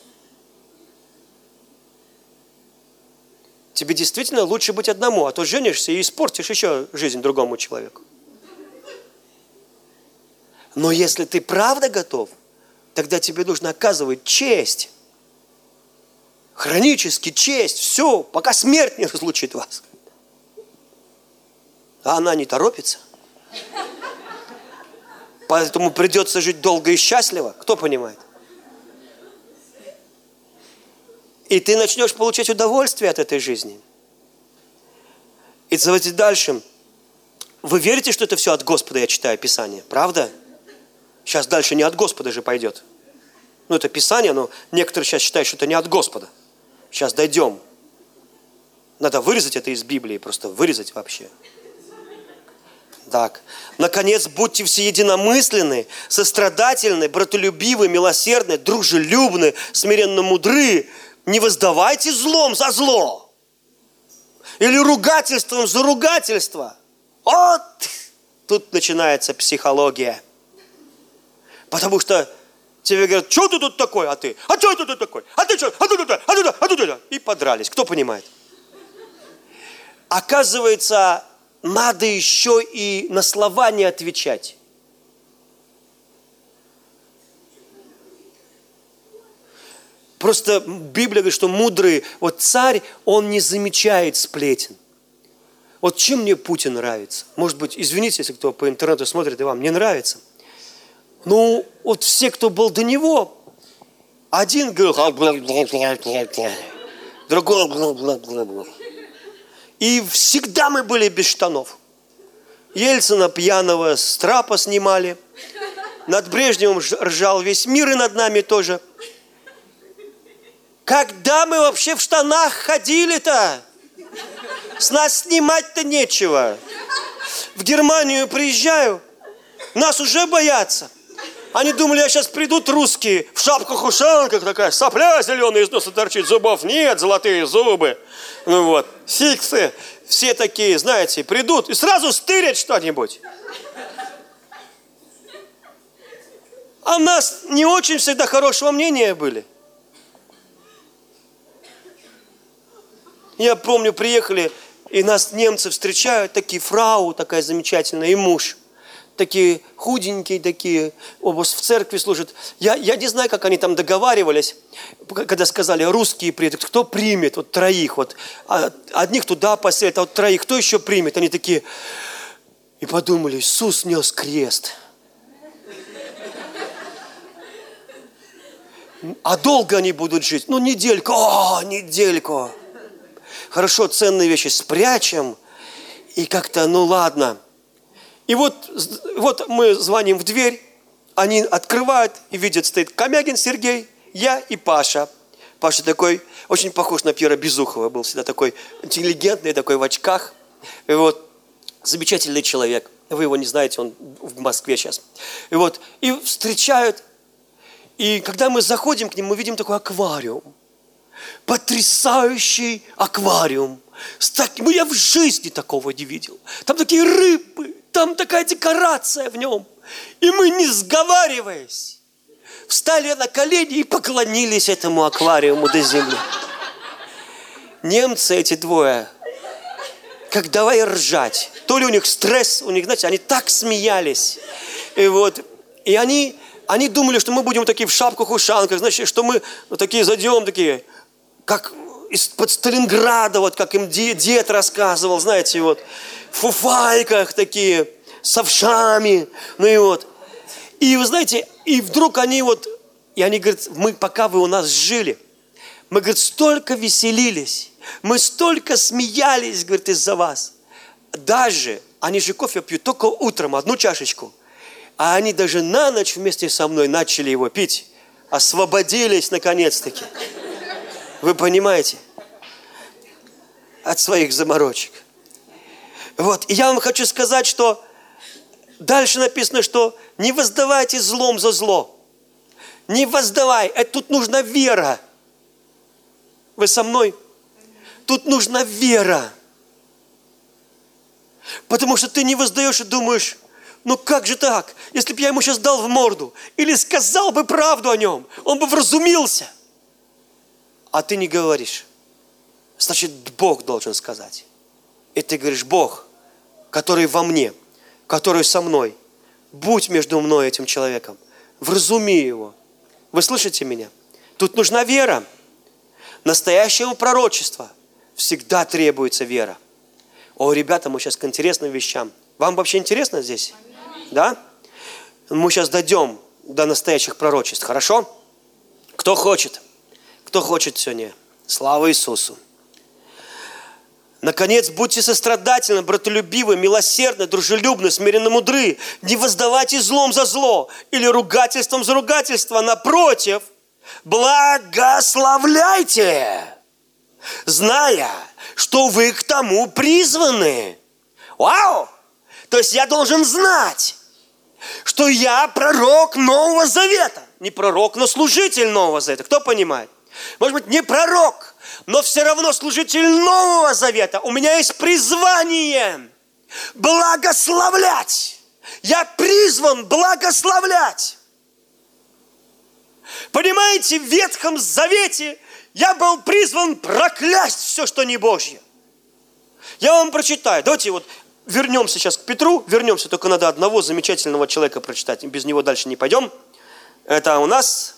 Тебе действительно лучше быть одному, а то женишься и испортишь еще жизнь другому человеку. Но если ты правда готов, тогда тебе нужно оказывать честь. Хронически честь. Все, пока смерть не разлучит вас. А она не торопится. Поэтому придется жить долго и счастливо. Кто понимает? И ты начнешь получать удовольствие от этой жизни. И давайте дальше. Вы верите, что это все от Господа, я читаю Писание? Правда? Сейчас дальше не от Господа же пойдет. Ну, это Писание, но некоторые сейчас считают, что это не от Господа. Сейчас дойдем. Надо вырезать это из Библии, просто вырезать вообще. Так. Наконец, будьте все единомысленны, сострадательны, братолюбивы, милосердны, дружелюбны, смиренно мудры. Не воздавайте злом за зло. Или ругательством за ругательство. Вот тут начинается психология. Потому что тебе говорят, что ты тут такой, а ты? А что ты тут такой? А ты что? А ты тут? А ты тут? А ты тут? И подрались. Кто понимает? Оказывается, надо еще и на слова не отвечать. Просто Библия говорит, что мудрый, вот царь, он не замечает сплетен. Вот чем мне Путин нравится? Может быть, извините, если кто по интернету смотрит, и вам не нравится. Ну, вот все, кто был до него, один говорил, другой, и всегда мы были без штанов. Ельцина пьяного с трапа снимали, над Брежневым ржал весь мир и над нами тоже. Когда мы вообще в штанах ходили-то? С нас снимать-то нечего. В Германию приезжаю, нас уже боятся. Они думали, а сейчас придут русские в шапках-ушанках, такая сопля зеленая из носа торчит, зубов нет, золотые зубы. Ну вот, фиксы, все такие, знаете, придут и сразу стырят что-нибудь. А нас не очень всегда хорошего мнения были. Я помню, приехали, и нас немцы встречают, такие фрау, такая замечательная, и муж. Такие худенькие, такие, оба в церкви служат. Я не знаю, как они там договаривались, когда сказали, русские приедут, кто примет, вот троих, вот, одних туда поселят, а вот троих, кто еще примет? Они такие, и подумали, Иисус нес крест. А долго они будут жить? Ну, недельку, недельку. Хорошо, ценные вещи спрячем, и как-то, ну ладно. И вот мы звоним в дверь, они открывают и видят, стоит Камягин Сергей, я и Паша. Паша такой, очень похож на Пьера Безухова, был всегда такой интеллигентный, такой в очках. И вот, замечательный человек. Вы его не знаете, он в Москве сейчас. И встречают. И когда мы заходим к ним, мы видим такой аквариум. Потрясающий аквариум. Я в жизни такого не видел. Там такие рыбы, там такая декорация в нем. И мы, не сговариваясь, встали на колени и поклонились этому аквариуму до земли. Немцы эти двое, как давай ржать. То ли у них стресс, знаете, они так смеялись. И они думали, что мы будем такие в шапках-ушанках, значит, что мы такие зайдем, такие, как из-под Сталинграда, вот как им дед рассказывал, знаете, в фуфайках такие, с овшами, И вы знаете, и вдруг они говорят, пока вы у нас жили, Мы, говорит, столько веселились, мы столько смеялись, говорит, из-за вас. Даже, они же кофе пьют только утром, одну чашечку. А они даже на ночь вместе со мной начали его пить. Освободились наконец-таки. Вы понимаете? От своих заморочек. Вот, и я вам хочу сказать, что дальше написано, что не воздавайте злом за зло. Не воздавай. Это тут нужна вера. Вы со мной? Тут нужна вера. Потому что ты не воздаешь и думаешь, ну как же так? Если бы я ему сейчас дал в морду или сказал бы правду о нем, он бы вразумился. А ты не говоришь. Значит, Бог должен сказать. И ты говоришь, Бог, который во мне, который со мной, будь между мной и этим человеком, вразуми его. Вы слышите меня? Тут нужна вера. Настоящему пророчеству всегда требуется вера. О, ребята, мы сейчас к интересным вещам. Вам вообще интересно здесь? Да? Мы сейчас дойдем до настоящих пророчеств, хорошо? Кто хочет? Кто хочет сегодня? Слава Иисусу! Наконец, будьте сострадательны, братолюбивы, милосердны, дружелюбны, смиренно мудры. Не воздавайте злом за зло или ругательством за ругательство. Напротив, благословляйте, зная, что вы к тому призваны. Вау! То есть я должен знать, что я пророк Нового Завета. Не пророк, но служитель Нового Завета. Кто понимает? Может быть, не пророк, но все равно служитель Нового Завета. У меня есть призвание благословлять. Я призван благословлять. Понимаете, в Ветхом Завете я был призван проклясть все, что не Божье. Я вам прочитаю. Давайте вот вернемся сейчас к Петру. Вернемся, только надо одного замечательного человека прочитать. Без него дальше не пойдем. Это у нас.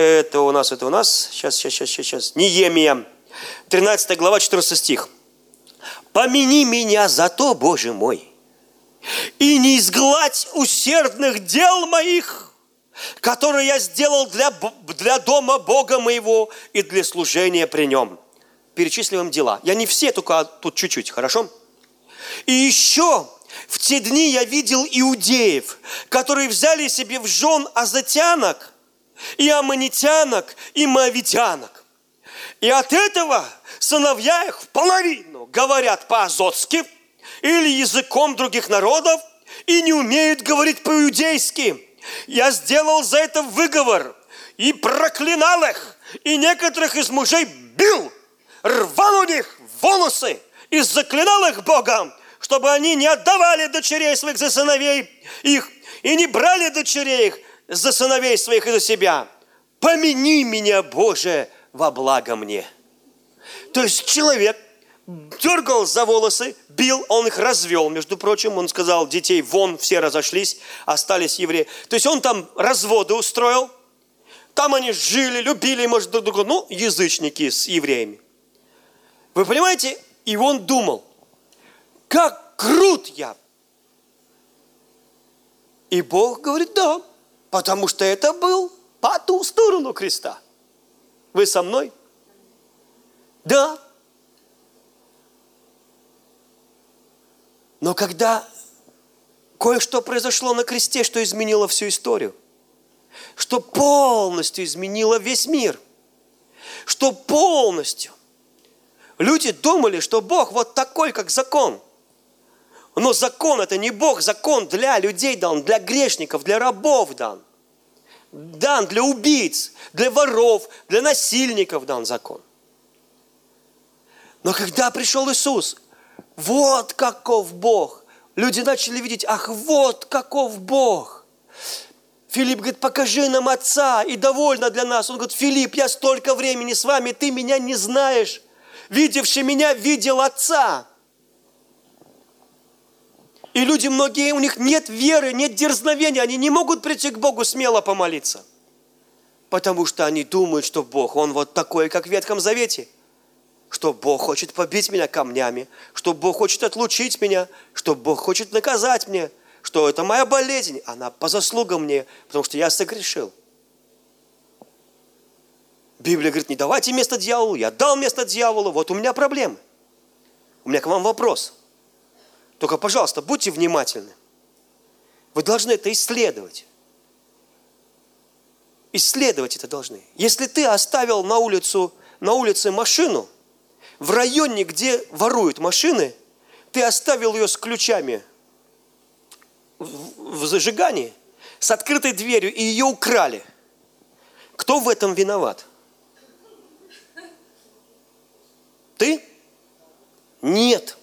Сейчас. Неемия. 13 глава, 14 стих. «Помяни меня за то, Боже мой, и не изгладь усердных дел моих, которые я сделал для дома Бога моего и для служения при нем». Перечисливаем дела. Я не все, только тут чуть-чуть, хорошо? «И еще в те дни я видел иудеев, которые взяли себе в жен азотянок, и аммонитянок, и моавитянок. И от этого сыновья их в половину говорят по-азотски или языком других народов и не умеют говорить по-иудейски. Я сделал за это выговор и проклинал их, и некоторых из мужей бил, рвал у них волосы и заклинал их Богом, чтобы они не отдавали дочерей своих за сыновей их и не брали дочерей их за сыновей своих и за себя. Помяни меня, Боже, во благо мне». То есть человек дергал за волосы, бил, он их развел. Между прочим, он сказал, детей вон, все разошлись, остались евреи. То есть он там разводы устроил. Там они жили, любили, может, друг друга. Ну, язычники с евреями. Вы понимаете? И он думал, как крут я. И Бог говорит, да. Потому что это был по ту сторону креста. Вы со мной? Да. Но когда кое-что произошло на кресте, что изменило всю историю, что полностью изменило весь мир, что полностью люди думали, что Бог вот такой, как закон. Но закон это не Бог, закон для людей дан, для грешников, для рабов дан. Дан для убийц, для воров, для насильников дан закон. Но когда пришел Иисус, вот каков Бог. Люди начали видеть, ах, вот каков Бог. Филипп говорит, покажи нам Отца, и довольно для нас. Он говорит, Филипп, я столько времени с вами, ты меня не знаешь. Видевший меня, видел Отца. И люди многие, у них нет веры, нет дерзновения, они не могут прийти к Богу смело помолиться. Потому что они думают, что Бог, Он вот такой, как в Ветхом Завете. Что Бог хочет побить меня камнями, что Бог хочет отлучить меня, что Бог хочет наказать меня, что это моя болезнь, она по заслугам мне, потому что я согрешил. Библия говорит, не давайте место дьяволу, я дал место дьяволу, вот у меня проблемы. У меня к вам вопрос. Только, пожалуйста, будьте внимательны. Вы должны это исследовать. Исследовать это должны. Если ты оставил на улице машину, в районе, где воруют машины, ты оставил ее с ключами в зажигании, с открытой дверью, и ее украли. Кто в этом виноват? Ты? Нет.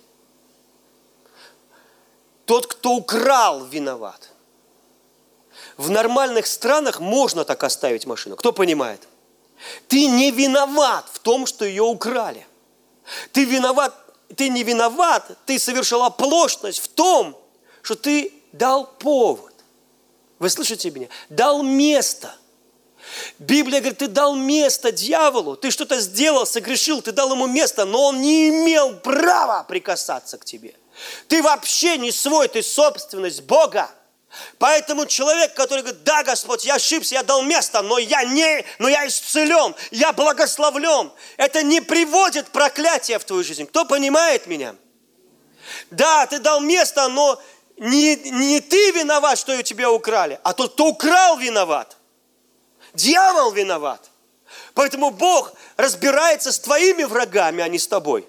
Тот, кто украл, виноват. В нормальных странах можно так оставить машину. Кто понимает? Ты не виноват в том, что ее украли. Ты не виноват, ты совершил оплошность в том, что ты дал повод. Вы слышите меня? Дал место. Библия говорит, ты дал место дьяволу, ты что-то сделал, согрешил, ты дал ему место, но он не имел права прикасаться к тебе. Ты вообще не свой, ты собственность Бога. Поэтому человек, который говорит, да, Господь, я ошибся, я дал место, но я исцелен, я благословлен. Это не приводит проклятие в твою жизнь. Кто понимает меня? Да, ты дал место, но не ты виноват, что у тебя украли, а тот, кто украл, виноват. Дьявол виноват. Поэтому Бог разбирается с твоими врагами, а не с тобой.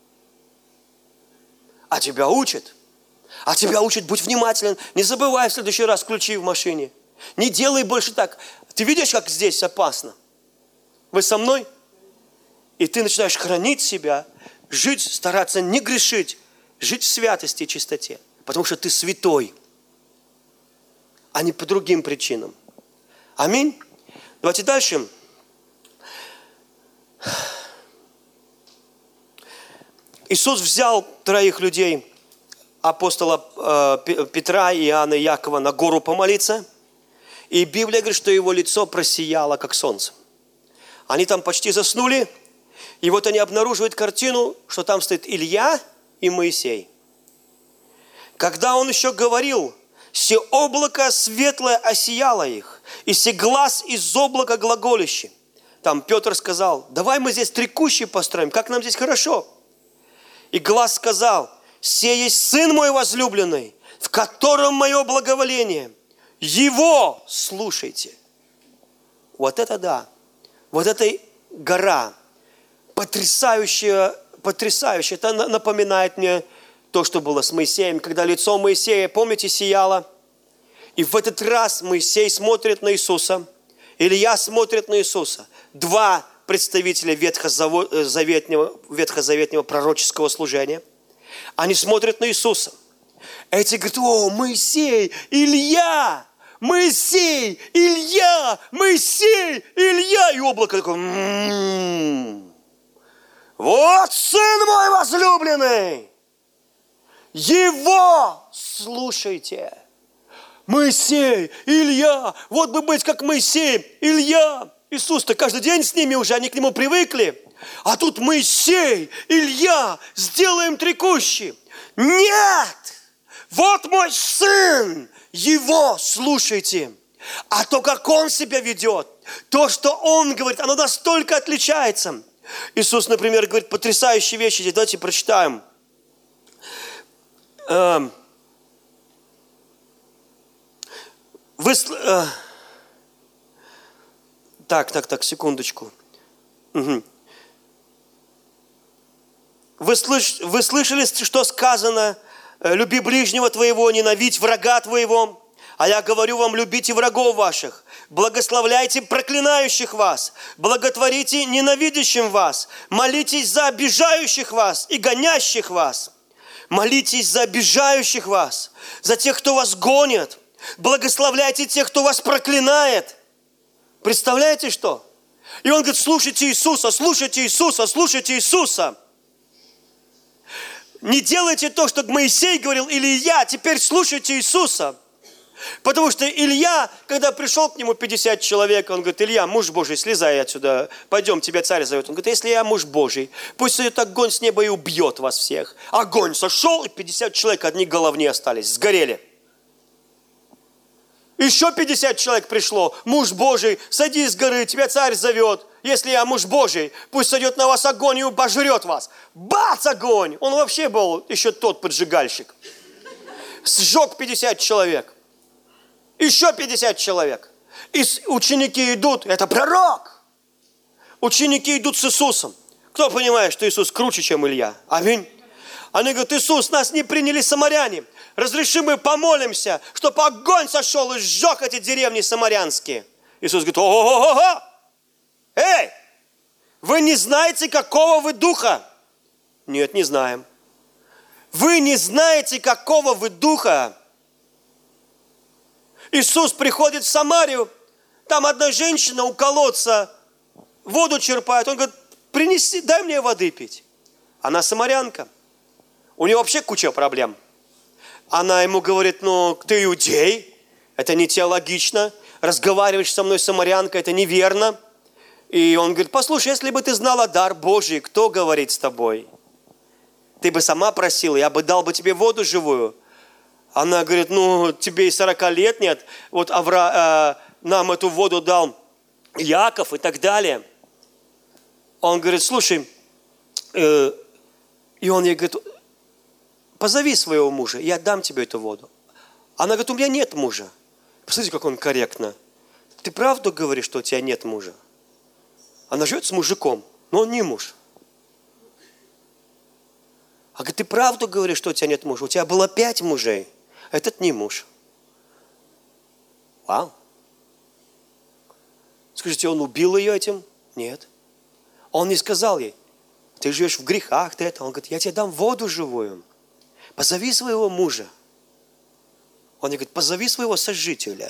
А тебя учит. Будь внимателен. Не забывай в следующий раз ключи в машине. Не делай больше так. Ты видишь, как здесь опасно? Вы со мной? И ты начинаешь хранить себя, жить, стараться не грешить, жить в святости и чистоте. Потому что ты святой, а не по другим причинам. Аминь. Давайте дальше. Иисус взял 3 людей, апостола Петра, Иоанна и Якова, на гору помолиться. И Библия говорит, что его лицо просияло, как солнце. Они там почти заснули. И вот они обнаруживают картину, что там стоит Илья и Моисей. Когда он еще говорил, «Се облако светлое осияло их, и се глаз из облака глаголище». Там Петр сказал, давай мы здесь 3 кущи построим, как нам здесь хорошо. И глаз сказал, «Се есть Сын мой возлюбленный, в котором мое благоволение. Его слушайте». Вот это да. Вот эта гора потрясающая. Это напоминает мне то, что было с Моисеем, когда лицо Моисея, помните, сияло. И в этот раз Моисей смотрит на Иисуса, Илья смотрит на Иисуса. 2 представителя ветхозаветнего пророческого служения. Они смотрят на Иисуса. Эти говорят, о, Моисей, Илья, Моисей, Илья, Моисей, Илья. И облако такое, вот Сын мой возлюбленный, Его слушайте. Моисей, Илья, вот бы быть как Моисей, Илья. Иисус-то каждый день с ними уже, они к Нему привыкли. А тут Моисей, Илья, сделаем 3 кущи. Нет! Вот мой Сын, Его слушайте. А то, как Он себя ведет, то, что Он говорит, оно настолько отличается. Иисус, например, говорит потрясающие вещи. Здесь давайте прочитаем. Так, секундочку. Угу. Вы слышали, что сказано, люби ближнего твоего, ненавидь врага твоего. А я говорю вам, любите врагов ваших, благословляйте проклинающих вас, благотворите ненавидящим вас, молитесь за обижающих вас и гонящих вас. Молитесь за обижающих вас, за тех, кто вас гонит. Благословляйте тех, кто вас проклинает. Представляете, что? И он говорит, слушайте Иисуса, слушайте Иисуса, слушайте Иисуса. Не делайте то, что Моисей говорил, или Илья, теперь слушайте Иисуса. Потому что Илья, когда пришел к нему 50 человек, он говорит, Илья, муж Божий, слезай отсюда, пойдем, тебя царь зовет. Он говорит, если я муж Божий, пусть сойдет огонь с неба и убьет вас всех. Огонь сошел, и 50 человек, одни головни остались, сгорели. Еще 50 человек пришло. Муж Божий, сойди с горы, тебя царь зовет. Если я муж Божий, пусть сойдет на вас огонь и пожрет вас. Бац, огонь! Он вообще был еще тот поджигальщик. Сжег 50 человек. Еще 50 человек. И ученики идут, это пророк. Ученики идут с Иисусом. Кто понимает, что Иисус круче, чем Илья? Аминь. Они говорят: Иисус, нас не приняли самаряне. Разреши, мы помолимся, чтобы огонь сошел и сжег эти деревни самарянские. Иисус говорит: ого-го-го! Эй, вы не знаете, какого вы духа? Нет, не знаем. Вы не знаете, какого вы духа? Иисус приходит в Самарию, там одна женщина у колодца воду черпает. Он говорит: принеси, дай мне воды пить. Она самарянка. У нее вообще куча проблем. Она ему говорит: ну, ты иудей, это не теологично. Разговариваешь со мной, самарянка, это неверно. И он говорит: послушай, если бы ты знала дар Божий, кто говорит с тобой? Ты бы сама просила, я бы дал бы тебе воду живую. Она говорит: ну, тебе и 40 лет нет. Вот нам эту воду дал Яков и так далее. Он говорит: слушай, и он ей говорит: позови своего мужа, я дам тебе эту воду. Она говорит: у меня нет мужа. Посмотрите, как он корректно. Ты правду говоришь, что у тебя нет мужа? Она живет с мужиком, но он не муж. А говорит: ты правду говоришь, что у тебя нет мужа? У тебя было 5 мужей, этот не муж. Вау. Скажите, он убил ее этим? Нет. Он не сказал ей: ты живешь в грехах, ты это. Он говорит: я тебе дам воду живую. Позови своего мужа. Он ей говорит: позови своего сожителя.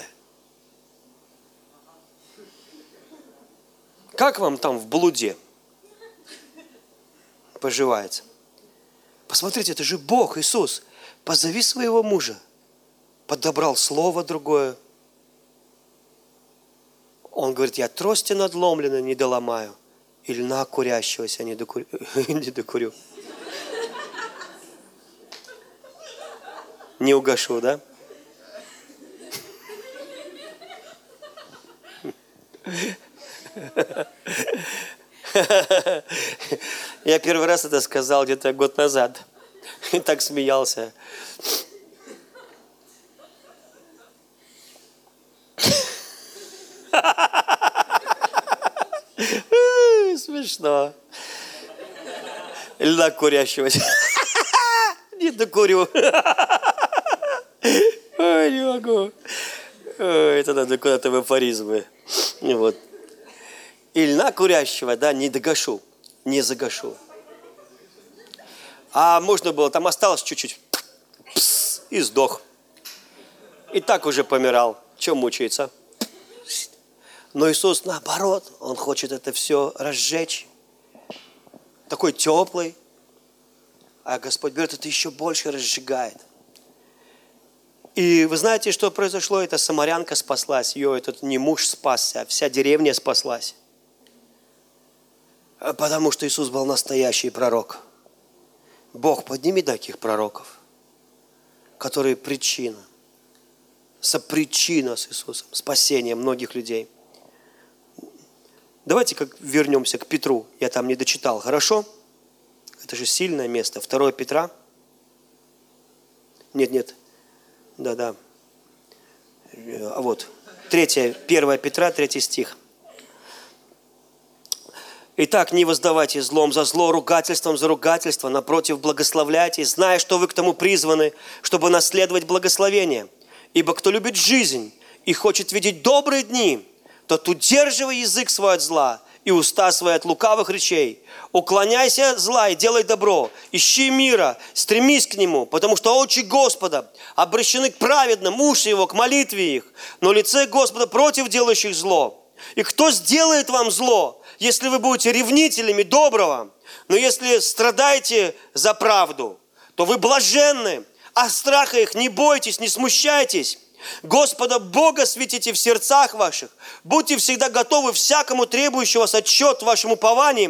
Как вам там в блуде поживается? Посмотрите, это же Бог, Иисус. Позови своего мужа. Подобрал слово другое. Он говорит: я трости надломленной не доломаю, и льна курящегося не докурю. Не угашу, да? Я первый раз это сказал где-то год назад. И так смеялся. Смешно. Льна курящегося. Не докурю. Ой, не могу. Ой, это надо куда-то в афоризмы. Вот. И льна курящего, да, не догашу, не загашу. А можно было, там осталось чуть-чуть. Пс, и сдох. И так уже помирал. Чем мучается? Но Иисус наоборот, Он хочет это все разжечь. Такой теплый. А Господь берет это еще больше разжигает. И вы знаете, что произошло? Эта самарянка спаслась. Ее этот не муж спасся, а вся деревня спаслась. Потому что Иисус был настоящий пророк. Бог, подними таких пророков, которые причина, сопричина с Иисусом, спасение многих людей. Давайте вернемся к Петру. Я там не дочитал, хорошо? Это же сильное место. 2 Петра. Нет. Да. А вот. 1 Петра, 3 стих. Итак, не воздавайте злом за зло, ругательством за ругательство, напротив, благословляйте, зная, что вы к тому призваны, чтобы наследовать благословение. Ибо кто любит жизнь и хочет видеть добрые дни, тот удерживай язык свой от зла и уста свои от лукавых речей. Уклоняйся от зла и делай добро. Ищи мира, стремись к нему, потому что очи Господа обращены к праведным, уши его к молитве их, но лице Господа против делающих зло. И кто сделает вам зло, если вы будете ревнителями доброго, но если страдаете за правду, то вы блаженны, а страха их не бойтесь, не смущайтесь. Господа Бога светите в сердцах ваших, будьте всегда готовы всякому требующему вас отчет в вашем уповании,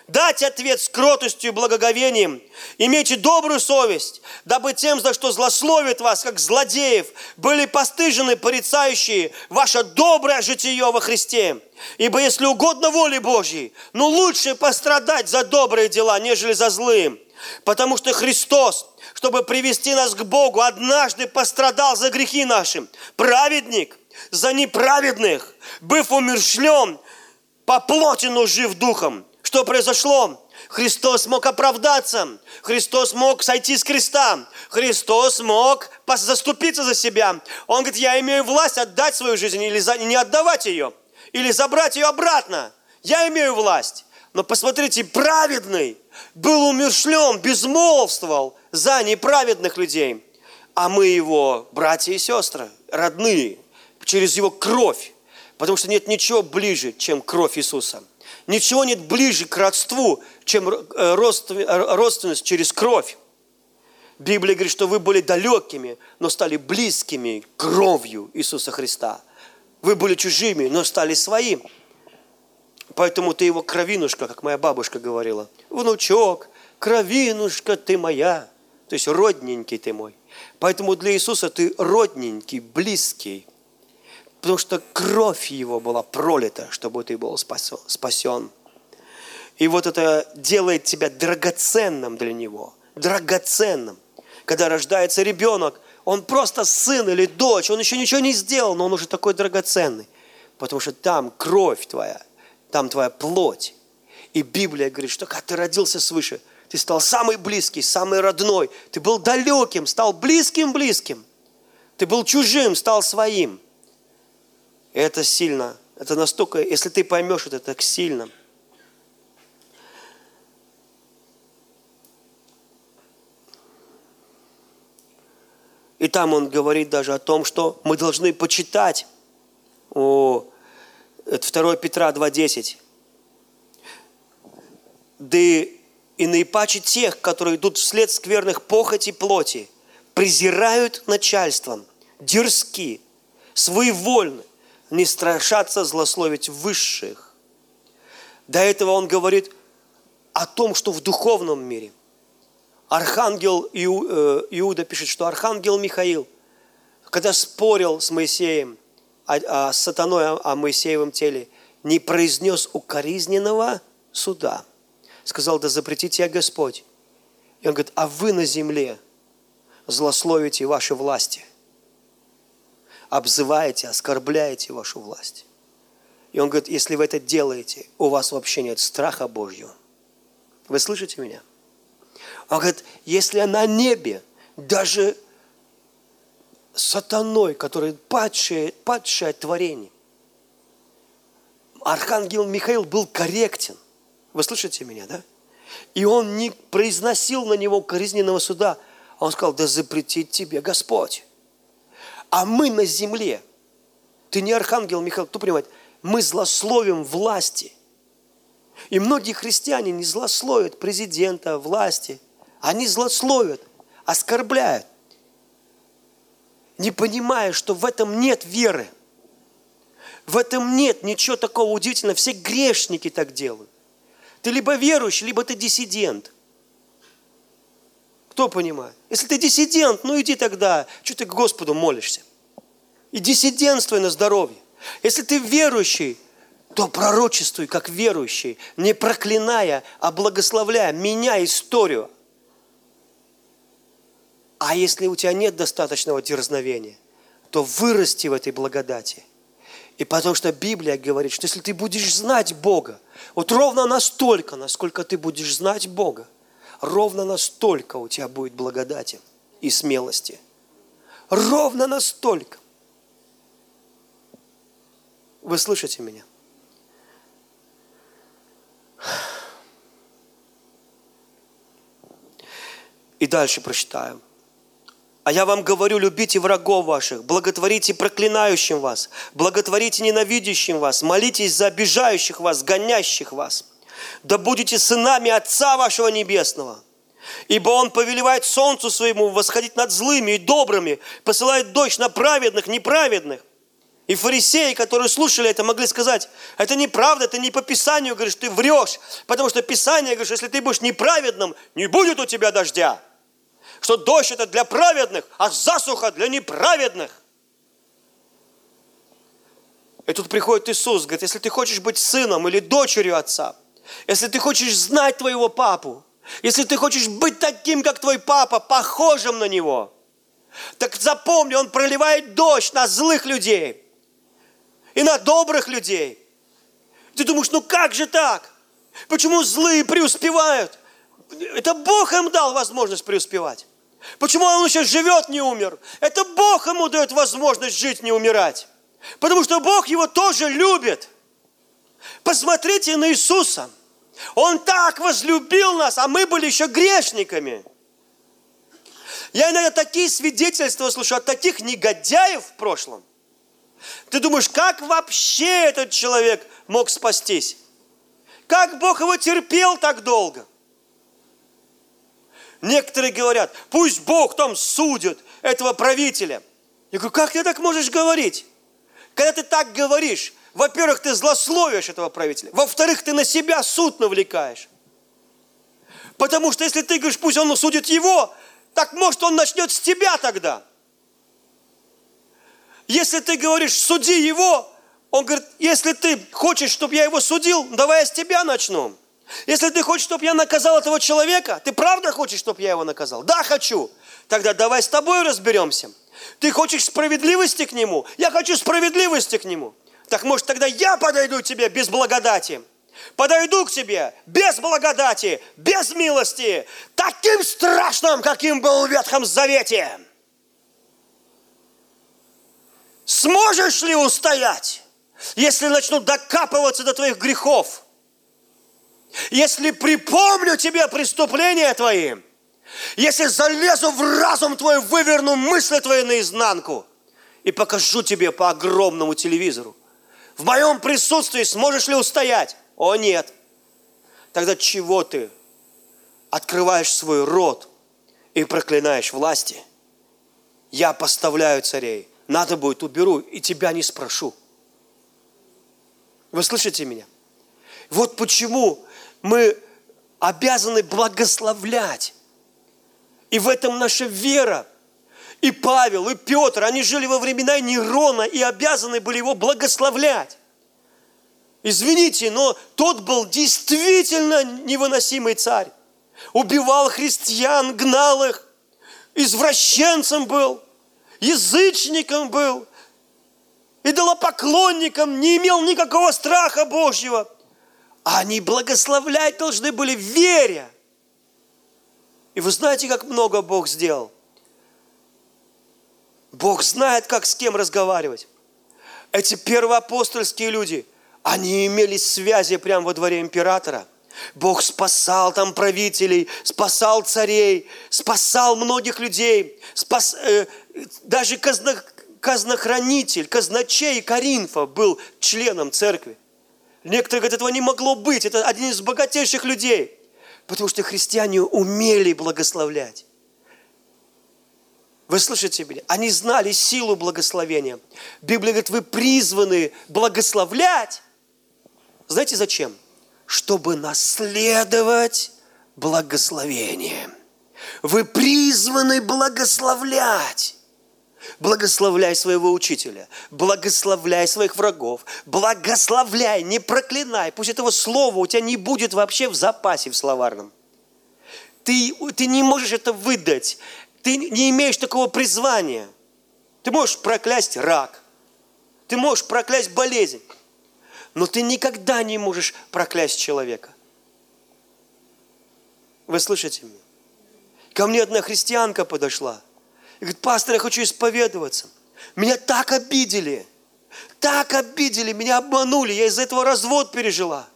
дать ответ с кротостью и благоговением. Имейте добрую совесть, дабы тем, за что злословят вас, как злодеев, были постыжены порицающие ваше доброе житие во Христе. Ибо если угодно воле Божьей, лучше пострадать за добрые дела, нежели за злые. Потому что Христос, чтобы привести нас к Богу, однажды пострадал за грехи наши. Праведник за неправедных, быв умерщвлен по плоти, но жив духом. Что произошло? Христос мог оправдаться, Христос мог сойти с креста, Христос мог заступиться за себя. Он говорит, я имею власть отдать свою жизнь или не отдавать ее, или забрать ее обратно. Я имею власть. Но посмотрите, праведный был умерщвлен, безмолвствовал за неправедных людей. А мы его братья и сестры, родные, через его кровь. Потому что нет ничего ближе, чем кровь Иисуса. Ничего нет ближе к родству, чем родственность через кровь. Библия говорит, что вы были далекими, но стали близкими кровью Иисуса Христа. Вы были чужими, но стали своим. Поэтому ты его кровинушка, как моя бабушка говорила. Внучок, кровинушка ты моя. То есть родненький ты мой. Поэтому для Иисуса ты родненький, близкий. Потому что кровь его была пролита, чтобы ты был спасен. И вот это делает тебя драгоценным для него. Драгоценным. Когда рождается ребенок, он просто сын или дочь, он еще ничего не сделал, но он уже такой драгоценный. Потому что там кровь твоя, там твоя плоть. И Библия говорит, что когда ты родился свыше, ты стал самый близкий, самый родной. Ты был далеким, стал близким. Ты был чужим, стал своим. И это сильно. Это настолько, если ты поймешь это так сильно. И там он говорит даже о том, что мы должны почитать. Это 2 Петра 2:10. Да и наипаче тех, которые идут вслед скверных похотей плоти, презирают начальством, дерзки, своевольны, не страшатся злословить высших. До этого он говорит о том, что в духовном мире. Архангел Иуда пишет, что архангел Михаил, когда спорил с Моисеем, с сатаной о Моисеевом теле, не произнес укоризненного суда. Сказал, да запрети тебя Господь. И он говорит, а вы на земле злословите ваши власти. Обзываете, оскорбляете вашу власть. И он говорит, если вы это делаете, у вас вообще нет страха Божьего. Вы слышите меня? Он говорит, если на небе даже сатаной, который падшее творение, архангел Михаил был корректен. Вы слышите меня, да? И он не произносил на него укоризненного суда. Он сказал, да запретит тебе Господь. А мы на земле, ты не архангел Михаил, кто понимает, мы злословим власти. И многие христиане не злословят президента, власти. Они злословят, оскорбляют, не понимая, что в этом нет веры. В этом нет ничего такого удивительного. Все грешники так делают. Ты либо верующий, либо ты диссидент. Кто понимает? Если ты диссидент, иди тогда, что ты к Господу молишься? И диссидентствуй на здоровье. Если ты верующий, то пророчествуй как верующий, не проклиная, а благословляя, меняй историю. А если у тебя нет достаточного дерзновения, то вырасти в этой благодати. И потому что Библия говорит, что если ты будешь знать Бога, вот ровно настолько, насколько ты будешь знать Бога, ровно настолько у тебя будет благодати и смелости. Ровно настолько. Вы слышите меня? И дальше прочитаем. А я вам говорю, любите врагов ваших, благотворите проклинающим вас, благотворите ненавидящим вас, молитесь за обижающих вас, гонящих вас. Да будете сынами Отца вашего Небесного. Ибо Он повелевает солнцу своему восходить над злыми и добрыми, посылает дождь на праведных, неправедных. И фарисеи, которые слушали это, могли сказать, это неправда, это не по Писанию, говоришь, ты врешь. Потому что Писание говорит, что если ты будешь неправедным, не будет у тебя дождя. Что дождь это для праведных, а засуха для неправедных. И тут приходит Иисус, говорит, если ты хочешь быть сыном или дочерью отца, если ты хочешь знать твоего папу, если ты хочешь быть таким, как твой папа, похожим на него, так запомни, он проливает дождь на злых людей и на добрых людей. Ты думаешь, ну как же так? Почему злые преуспевают? Это Бог им дал возможность преуспевать. Почему он еще живет, не умер? Это Бог ему дает возможность жить, не умирать. Потому что Бог его тоже любит. Посмотрите на Иисуса. Он так возлюбил нас, а мы были еще грешниками. Я иногда такие свидетельства слышу от таких негодяев в прошлом. Ты думаешь, как вообще этот человек мог спастись? Как Бог его терпел так долго? Некоторые говорят, пусть Бог там судит этого правителя. Я говорю, как ты так можешь говорить? Когда ты так говоришь, во-первых, ты злословишь этого правителя. Во-вторых, ты на себя суд навлекаешь. Потому что если ты говоришь, пусть он судит его, так может он начнет с тебя тогда. Если ты говоришь, суди его, он говорит, если ты хочешь, чтобы я его судил, давай я с тебя начну. Если ты хочешь, чтобы я наказал этого человека, ты правда хочешь, чтобы я его наказал? Да, хочу. Тогда давай с тобой разберемся. Ты хочешь справедливости к нему? Я хочу справедливости к нему. Так может тогда я подойду к тебе без благодати? Подойду к тебе без благодати, без милости, таким страшным, каким был в Ветхом Завете. Сможешь ли устоять, если начну докапываться до твоих грехов? Если припомню тебе преступления твои, если залезу в разум твой, выверну мысли твои наизнанку и покажу тебе по огромному телевизору, в моем присутствии сможешь ли устоять? О, нет. Тогда чего ты открываешь свой рот и проклинаешь власти? Я поставляю царей. Надо будет, уберу, и тебя не спрошу. Вы слышите меня? Вот почему мы обязаны благословлять. И в этом наша вера. И Павел, и Петр, они жили во времена Нерона и обязаны были его благословлять. Извините, но тот был действительно невыносимый царь. Убивал христиан, гнал их, извращенцем был, язычником был, идолопоклонником, не имел никакого страха Божьего. А они благословлять должны были в вере. И вы знаете, как много Бог сделал? Бог знает, как с кем разговаривать. Эти первоапостольские люди, они имели связи прямо во дворе императора. Бог спасал там правителей, спасал царей, спасал многих людей, даже казнохранитель, казначей Коринфа был членом церкви. Некоторые говорят, этого не могло быть, это один из богатейших людей, потому что христиане умели благословлять. Вы слышите меня? Они знали силу благословения. Библия говорит, вы призваны благословлять. Знаете зачем? Чтобы наследовать благословение. Вы призваны благословлять. Благословляй своего учителя, благословляй своих врагов, благословляй, не проклинай. Пусть этого слова у тебя не будет вообще в запасе в словарном. Ты не можешь это выдать. Ты не имеешь такого призвания. Ты можешь проклясть рак. Ты можешь проклясть болезнь. Но ты никогда не можешь проклясть человека. Вы слышите меня? Ко мне одна христианка подошла. И говорит, пастор, я хочу исповедоваться. Меня так обидели, меня обманули. Я из-за этого развод пережила.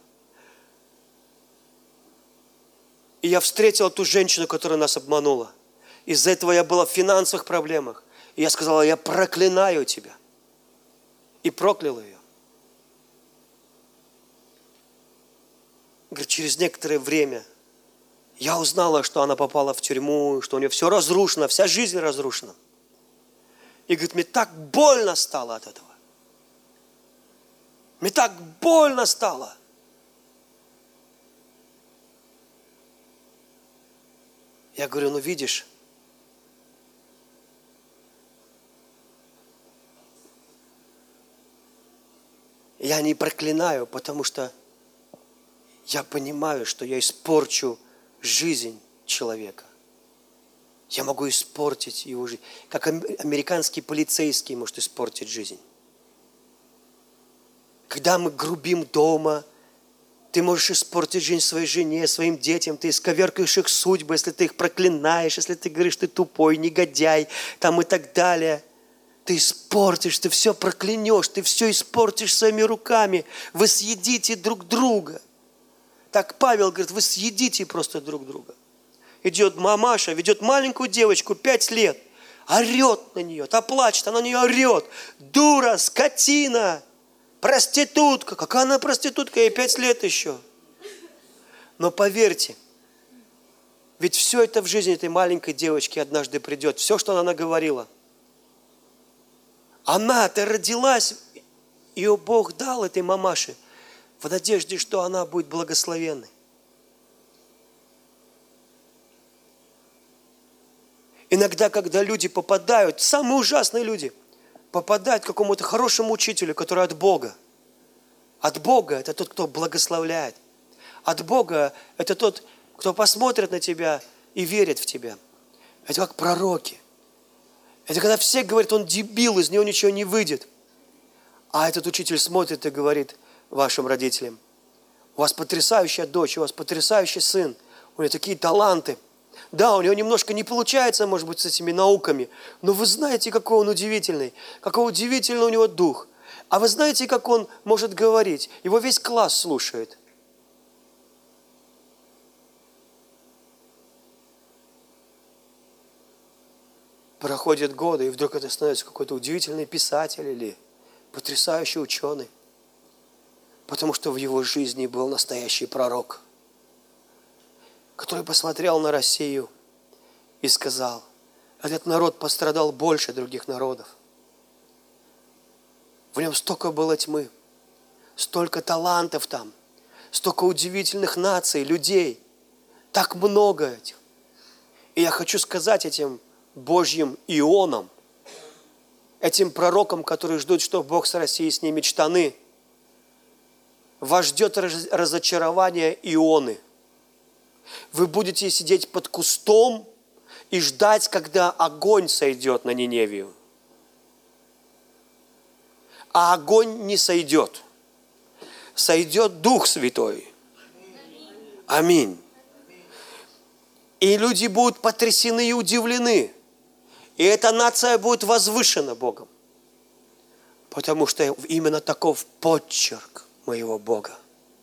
И я встретила ту женщину, которая нас обманула. Из-за этого я была в финансовых проблемах. И я сказала, я проклинаю тебя. И прокляла ее. Говорит, через некоторое время я узнала, что она попала в тюрьму, что у нее все разрушено, вся жизнь разрушена. И говорит, мне так больно стало от этого. Мне так больно стало. Я говорю, ну видишь, я не проклинаю, потому что я понимаю, что я испорчу жизнь человека. Я могу испортить его жизнь. Как американский полицейский может испортить жизнь. Когда мы грубим дома, ты можешь испортить жизнь своей жене, своим детям, ты исковеркаешь их судьбы, если ты их проклинаешь, если ты говоришь, ты тупой, негодяй, там и так далее. Ты испортишь, ты все проклянешь, ты все испортишь своими руками. Вы съедите друг друга. Так Павел говорит, вы съедите просто друг друга. Идет мамаша, ведет маленькую девочку, 5 лет, орет на нее, та плачет, она на нее орет. Дура, скотина, проститутка. Какая она проститутка, ей 5 лет еще. Но поверьте, ведь все это в жизни этой маленькой девочки однажды придет. Все, что она наговорила. Она-то родилась, ее Бог дал этой мамаше в надежде, что она будет благословенной. Иногда, когда люди попадают, самые ужасные люди, попадают к какому-то хорошему учителю, который от Бога. От Бога это тот, кто благословляет. От Бога это тот, кто посмотрит на тебя и верит в тебя. Это как пророки. Это когда все говорят, он дебил, из него ничего не выйдет. А этот учитель смотрит и говорит вашим родителям, у вас потрясающая дочь, у вас потрясающий сын, у него такие таланты. Да, у него немножко не получается, может быть, с этими науками, но вы знаете, какой он удивительный, какой удивительный у него дух. А вы знаете, как он может говорить? Его весь класс слушает. Проходят годы, и вдруг это становится какой-то удивительный писатель или потрясающий ученый. Потому что в его жизни был настоящий пророк, который посмотрел на Россию и сказал, этот народ пострадал больше других народов. В нем столько было тьмы, столько талантов там, столько удивительных наций, людей, так много этих. И я хочу сказать этим Божьим ионам, этим пророкам, которые ждут, что Бог с Россией снимет штаны, вас ждет разочарование ионы. Вы будете сидеть под кустом и ждать, когда огонь сойдет на Ниневию. А огонь не сойдет. Сойдет Дух Святой. Аминь. И люди будут потрясены и удивлены. И эта нация будет возвышена Богом. Потому что именно таков подчерк моего Бога.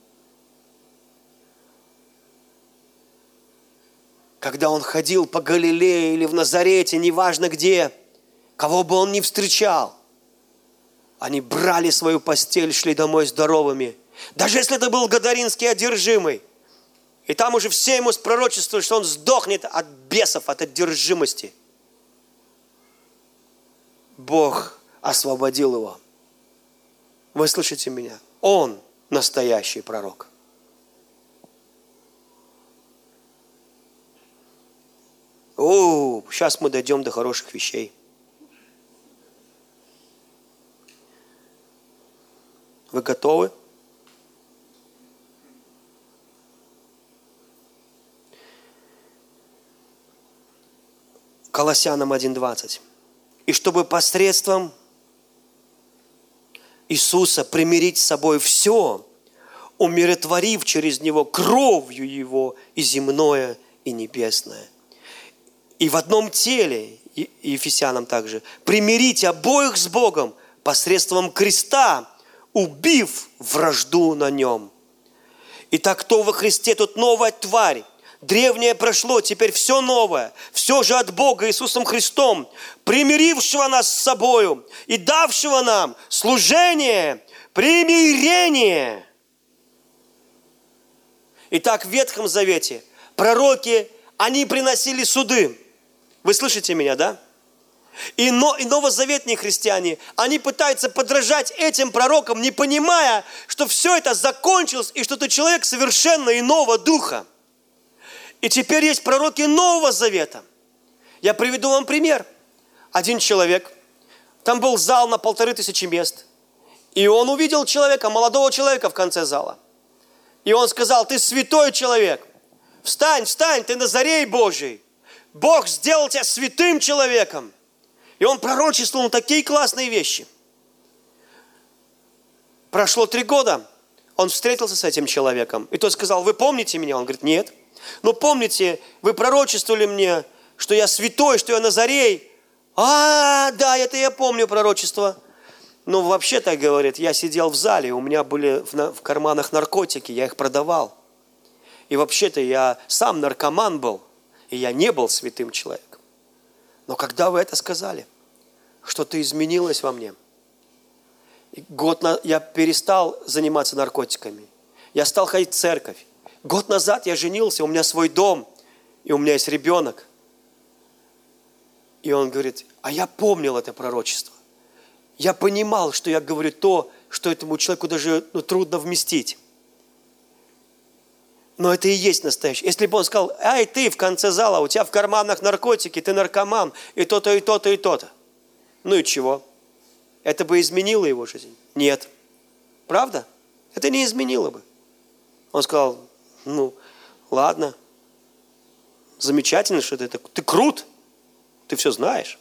Когда он ходил по Галилее или в Назарете, неважно где, кого бы он ни встречал, они брали свою постель, шли домой здоровыми. Даже если это был Гадаринский одержимый. И там уже все ему спророчествовали, что он сдохнет от бесов, от одержимости. Бог освободил его. Вы слышите меня? Он настоящий пророк. Сейчас мы дойдем до хороших вещей. Вы готовы? Колоссянам 1:20. И чтобы посредством Иисуса примирить с собой все, умиротворив через Него кровью Его и земное, и небесное. И в одном теле, и Ефесянам также, примирить обоих с Богом посредством креста, убив вражду на нем. Итак, кто во Христе, тот новая тварь. Древнее прошло, теперь все новое. Все же от Бога Иисусом Христом, примирившего нас с собою и давшего нам служение, примирение. Итак, в Ветхом Завете пророки, они приносили суды. Вы слышите меня, да? И новозаветные христиане, они пытаются подражать этим пророкам, не понимая, что все это закончилось, и что ты человек совершенно иного духа. И теперь есть пророки Нового Завета. Я приведу вам пример. Один человек, там был зал на 1500 мест, и он увидел человека, молодого человека в конце зала. И он сказал: ты святой человек, встань, встань, ты Назарей Божий. Бог сделал тебя святым человеком. И он пророчествовал такие классные вещи. Прошло 3 года, он встретился с этим человеком. И тот сказал: вы помните меня? Он говорит: нет. Но помните, вы пророчествовали мне, что я святой, что я Назарей. Да, это я помню пророчество. Но вообще-то, говорит, я сидел в зале, у меня были в карманах наркотики, я их продавал. И вообще-то я сам наркоман был, и я не был святым человеком. Но когда вы это сказали, что-то изменилось во мне. Я перестал заниматься наркотиками. Я стал ходить в церковь. Год назад я женился, у меня свой дом, и у меня есть ребенок. И он говорит: а я помнил это пророчество. Я понимал, что я говорю то, что этому человеку даже трудно вместить. Но это и есть настоящее. Если бы он сказал: ай, ты в конце зала, у тебя в карманах наркотики, ты наркоман, и то-то, и то-то, и то-то. Ну и чего? Это бы изменило его жизнь? Нет. Правда? Это не изменило бы. Он сказал: ладно, замечательно, что ты крут, ты все знаешь.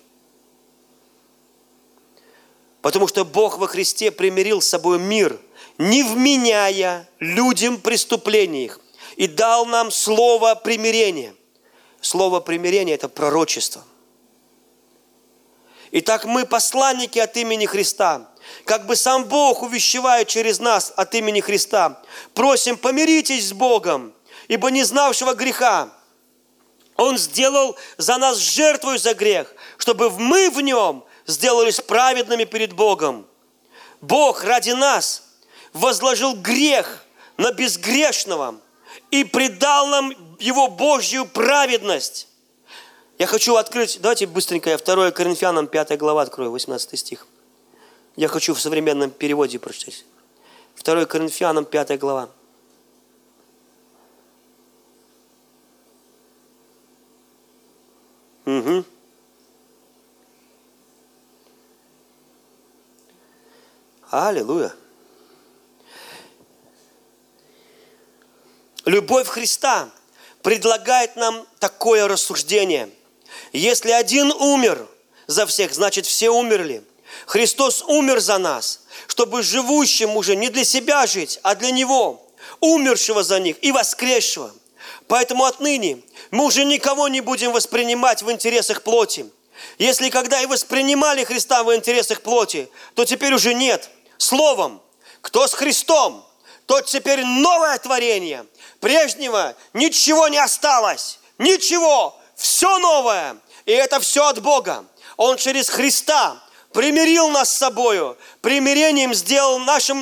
Потому что Бог во Христе примирил с собой мир, не вменяя людям преступления их, и дал нам слово примирения. Слово примирения – это пророчество. Итак, мы посланники от имени Христа, как бы сам Бог увещевает через нас от имени Христа. Просим, помиритесь с Богом, ибо не знавшего греха Он сделал за нас жертву за грех, чтобы мы в Нем сделались праведными перед Богом. Бог ради нас возложил грех на безгрешного и предал нам Его Божью праведность. Я хочу открыть, давайте быстренько, я 2 Коринфянам 5 глава открою, 18 стих. Я хочу в современном переводе прочитать. 2 Коринфянам 5 глава. Угу. Аллилуйя. Любовь Христа предлагает нам такое рассуждение. Если один умер за всех, значит все умерли. Христос умер за нас, чтобы живущим уже не для себя жить, а для Него, умершего за них и воскресшего. Поэтому отныне мы уже никого не будем воспринимать в интересах плоти. Если когда и воспринимали Христа в интересах плоти, то теперь уже нет. Словом, кто с Христом, тот теперь новое творение. Прежнего ничего не осталось. Ничего. Все новое. И это все от Бога. Он через Христа примирил нас с собою. Примирение сделал нашим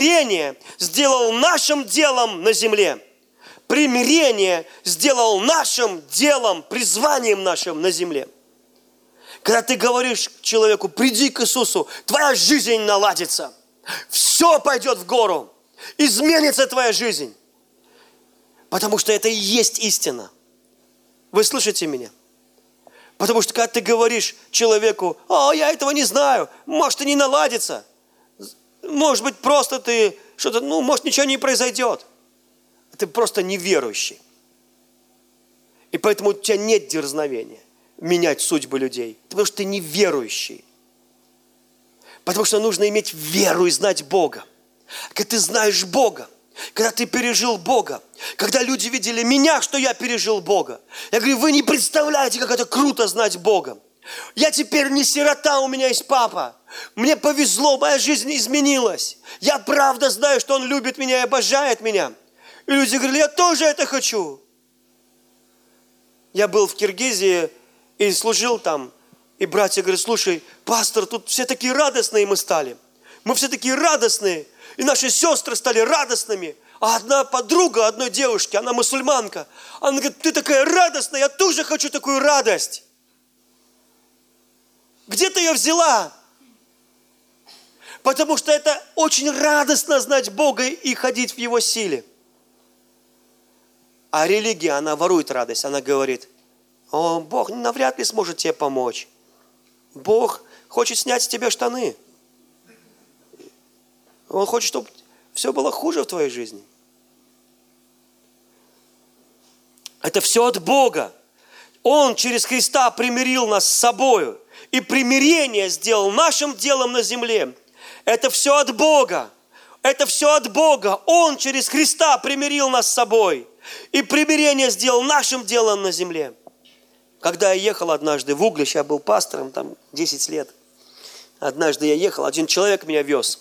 делом на земле. Примирение сделал нашим делом, призванием нашим на земле. Когда ты говоришь человеку: приди к Иисусу, твоя жизнь наладится. Все пойдет в гору. Изменится твоя жизнь. Потому что это и есть истина. Вы слышите меня? Потому что когда ты говоришь человеку: я этого не знаю, может и не наладится. Может быть просто ты что-то, может ничего не произойдет. Ты просто неверующий. И поэтому у тебя нет дерзновения менять судьбы людей. Потому что ты неверующий. Потому что нужно иметь веру и знать Бога. Когда ты знаешь Бога, когда ты пережил Бога, когда люди видели меня, что я пережил Бога. Я говорю: вы не представляете, как это круто знать Бога. Я теперь не сирота, у меня есть папа. Мне повезло, моя жизнь изменилась. Я правда знаю, что Он любит меня и обожает меня. И люди говорили: я тоже это хочу. Я был в Киргизии и служил там. И братья говорят: слушай, пастор, тут все такие радостные мы стали. Мы все такие радостные. И наши сестры стали радостными. А одна подруга одной девушки, она мусульманка. Она говорит: ты такая радостная, я тоже хочу такую радость. Где ты ее взяла? Потому что это очень радостно знать Бога и ходить в Его силе. А религия, она ворует радость. Она говорит: о, Бог навряд ли сможет тебе помочь. Бог хочет снять с тебя штаны. Он хочет, чтобы все было хуже в твоей жизни. Это все от Бога. Он через Христа примирил нас с собою. И примирение сделал нашим делом на земле. Это все от Бога. Это все от Бога. Он через Христа примирил нас с собой. И примирение сделал нашим делом на земле. Когда я ехал однажды в Углич, я был пастором там 10 лет. Однажды я ехал, один человек меня вез.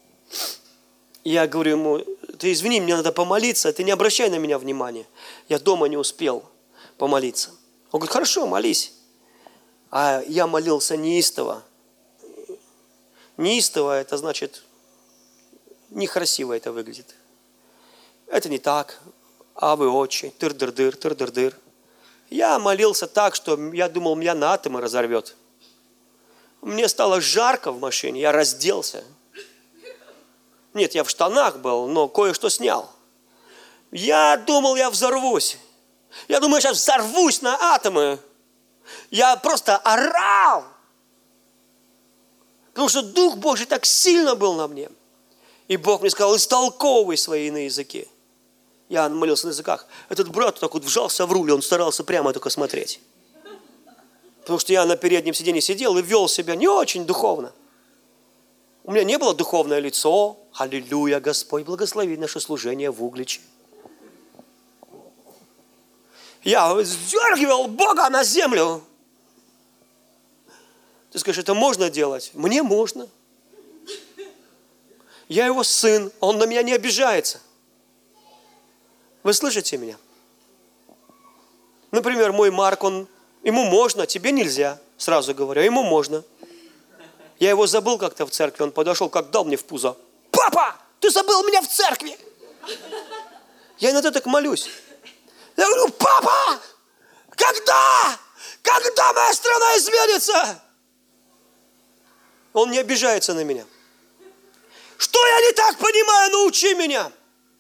Я говорю ему: ты извини, мне надо помолиться, ты не обращай на меня внимания. Я дома не успел помолиться. Он говорит: хорошо, молись. А я молился неистово. Неистово — это значит, некрасиво это выглядит. Это не так. А вы очи, тыр-дыр-дыр, тыр-дыр-дыр. Я молился так, что я думал, меня на атомы разорвет. Мне стало жарко в машине, я разделся. Нет, я в штанах был, но кое-что снял. Я думал, я взорвусь. Я думаю, я сейчас взорвусь на атомы. Я просто орал. Потому что Дух Божий так сильно был на мне. И Бог мне сказал: истолковывай свои иные языки. Я молился на языках. Этот брат так вот вжался в руль, он старался прямо только смотреть. Потому что я на переднем сиденье сидел и вел себя не очень духовно. У меня не было духовное лицо. Аллилуйя, Господь, благослови наше служение в Угличе. Я сдергивал Бога на землю. Ты скажешь: это можно делать? Мне можно. Я его сын, он на меня не обижается. Вы слышите меня? Например, мой Марк, ему можно, тебе нельзя. Сразу говорю, ему можно. Я его забыл как-то в церкви, он подошел, как дал мне в пузо: папа, ты забыл меня в церкви. Я иногда так молюсь. Я говорю: папа, когда моя страна изменится? Он не обижается на меня. Что я не так понимаю, научи меня.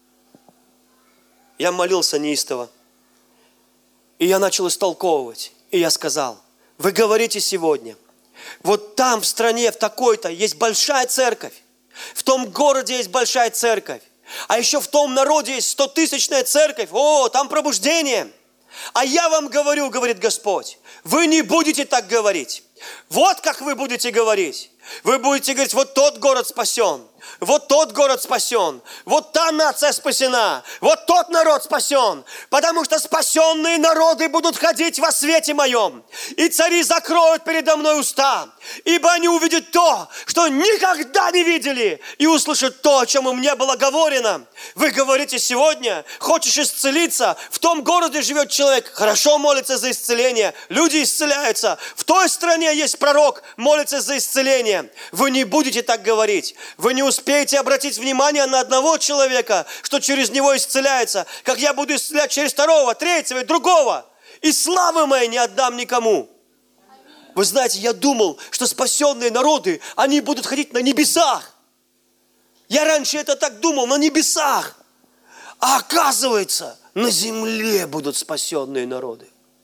Я молился неистово. И я начал истолковывать. И я сказал: вы говорите сегодня, вот там в стране, в такой-то, есть большая церковь. В том городе есть большая церковь. А еще в том народе есть 100-тысячная церковь. О, там пробуждение. А я вам говорю, говорит Господь, вы не будете так говорить. Вот как вы будете говорить. Вы будете говорить: вот тот город спасен, вот тот город спасен, вот та нация спасена, вот тот народ спасен. Потому что спасенные народы будут ходить во свете моем. И цари закроют передо мной уста, ибо они увидят то, что никогда не видели, и услышат то, о чем им не было говорено. Вы говорите сегодня: хочешь исцелиться? В том городе живет человек, хорошо молится за исцеление, люди исцеляются. В той стране есть пророк, молится за исцеление. Вы не будете так говорить. Вы не успеете обратить внимание на одного человека, что через него исцеляется, как я буду исцелять через второго, третьего и другого. И славы моей не отдам никому. Вы знаете, я думал, что спасенные народы, они будут ходить на небесах. Я раньше это так думал, на небесах. А оказывается, на земле будут спасенные народы.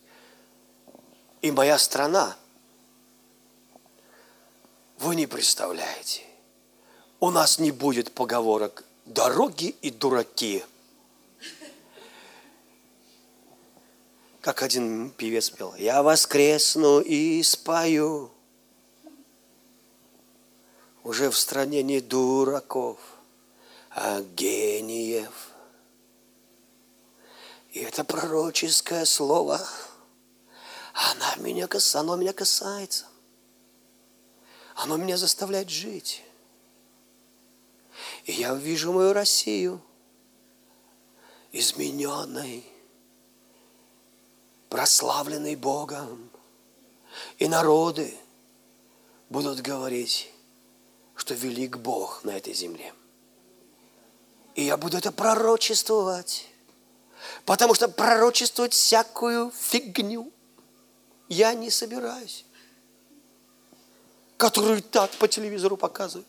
И моя страна, вы не представляете, у нас не будет поговорок «дороги и дураки». Как один певец пел: «Я воскресну и спою». Уже в стране не дураков, а гениев. И это пророческое слово, оно меня касается. Оно меня заставляет жить. И я вижу мою Россию измененной, прославленной Богом. И народы будут говорить, что велик Бог на этой земле. И я буду это пророчествовать. Потому что пророчествовать всякую фигню я не собираюсь. которую так по телевизору показывают.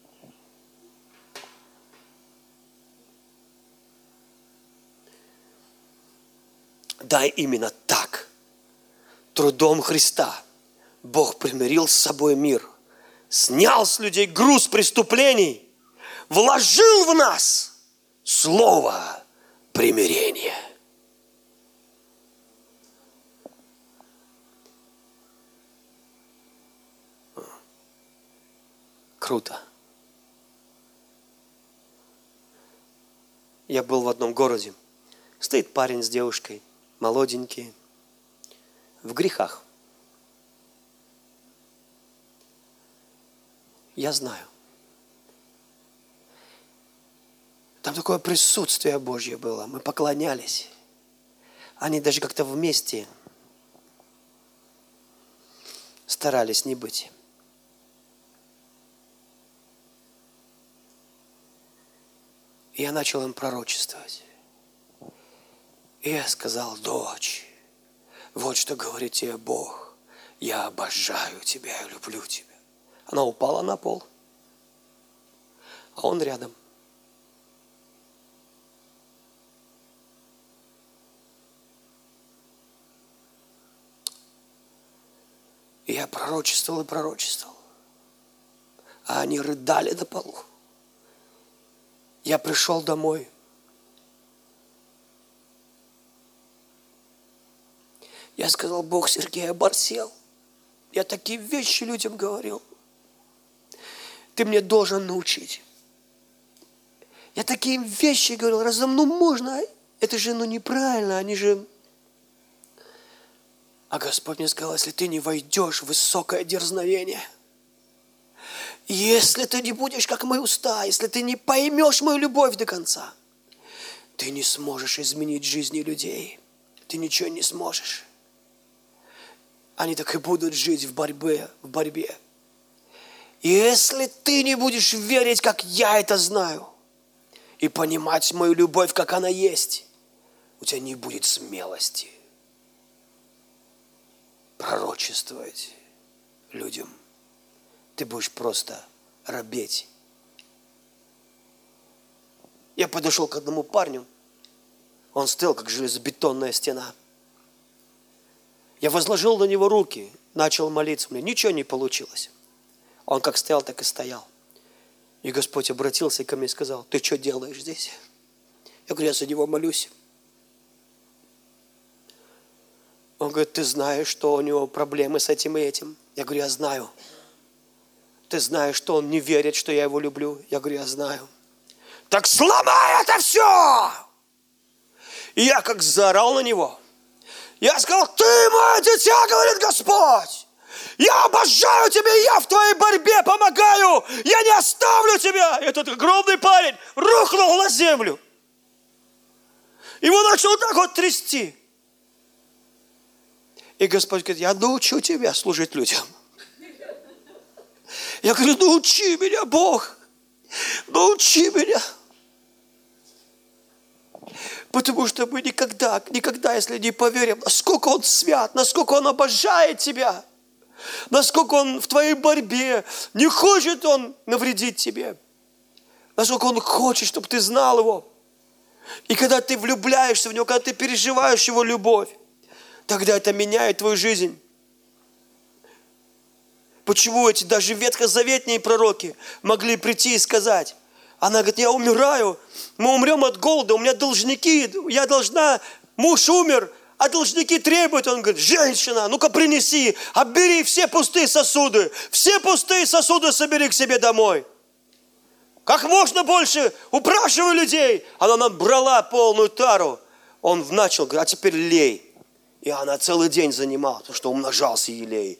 Да, именно так, трудом Христа, Бог примирил с собой мир, снял с людей груз преступлений, вложил в нас слово примирения. Круто. Я был в одном городе. Стоит парень с девушкой, молоденькие, в грехах. Я знаю. Там такое присутствие Божье было. Мы поклонялись. Они даже как-то вместе старались не быть. И я начал им пророчествовать. И я сказал: дочь, вот что говорит тебе Бог. Я обожаю тебя, я люблю тебя. Она упала на пол, а он рядом. И я пророчествовал и пророчествовал. А они рыдали на полу. Я пришел домой. Я сказал: Бог, Сергей, оборсел. Я такие вещи людям говорил. Ты мне должен научить. Я такие вещи говорил, разве можно? Это же неправильно, они же... А Господь мне сказал: если ты не войдешь в высокое дерзновение, если ты не будешь как мои уста, если ты не поймешь мою любовь до конца, ты не сможешь изменить жизни людей. Ты ничего не сможешь. Они так и будут жить в борьбе. И если ты не будешь верить, как я это знаю, и понимать мою любовь, как она есть, у тебя не будет смелости пророчествовать людям. Ты будешь просто робеть. Я подошел к одному парню. Он стоял, как железобетонная стена. Я возложил на него руки, начал молиться. У меня ничего не получилось. Он как стоял, так и стоял. И Господь обратился ко мне и сказал: ты что делаешь здесь? Я говорю: я за него молюсь. Он говорит: ты знаешь, что у него проблемы с этим и этим? Я говорю: я знаю. Ты знаешь, что он не верит, что я его люблю? Я говорю: я знаю. Так сломай это все! И я как заорал на него. Я сказал: ты мое дитя, говорит Господь. Я обожаю тебя, и я в твоей борьбе помогаю. Я не оставлю тебя. Этот огромный парень рухнул на землю. Его начал так вот трясти. И Господь говорит: я научу тебя служить людям. Я говорю: научи меня, Бог. Научи меня. Потому что мы никогда, если не поверим, насколько Он свят, насколько Он обожает тебя, насколько Он в твоей борьбе, не хочет Он навредить тебе, насколько Он хочет, чтобы ты знал Его. И когда ты влюбляешься в Него, когда ты переживаешь Его любовь, тогда это меняет твою жизнь. Почему эти даже ветхозаветные пророки могли прийти и сказать: она говорит: я умираю, мы умрем от голода, у меня должники, я должна, муж умер, а должники требуют. Он говорит: женщина, ну-ка принеси, оббери все пустые сосуды собери к себе домой. Как можно больше упрашивай людей. Она набрала полную тару. Он начал говорить: а теперь лей. И она целый день занималась, потому что умножался елей.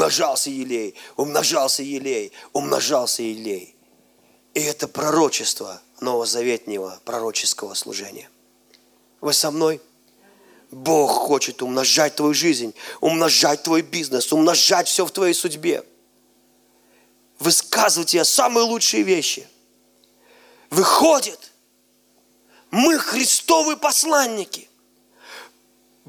И это пророчество новозаветнего пророческого служения. Вы со мной? Бог хочет умножать твою жизнь, умножать твой бизнес, умножать все в твоей судьбе. Высказывать тебе самые лучшие вещи. Выходит, мы Христовы посланники.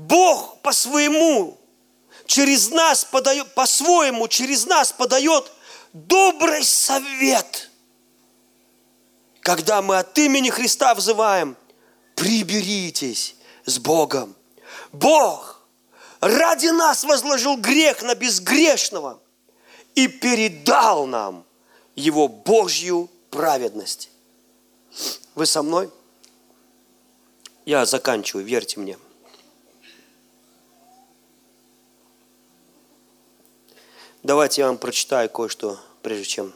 Бог по-своему через нас подает добрый совет. Когда мы от имени Христа взываем, приберитесь с Богом. Бог ради нас возложил грех на безгрешного и передал нам Его Божью праведность. Вы со мной? Я заканчиваю, верьте мне. Давайте я вам прочитаю кое-что, прежде чем.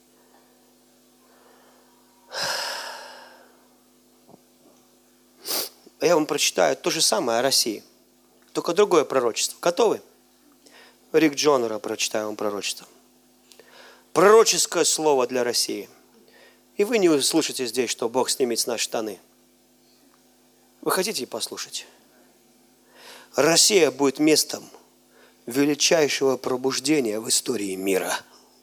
Я вам прочитаю то же самое о России, только другое пророчество. Готовы? Рик Джоннера прочитаю вам пророчество. Пророческое слово для России. И вы не услышите здесь, что Бог снимет с нас штаны. Вы хотите послушать? Россия будет местом величайшего пробуждения в истории мира.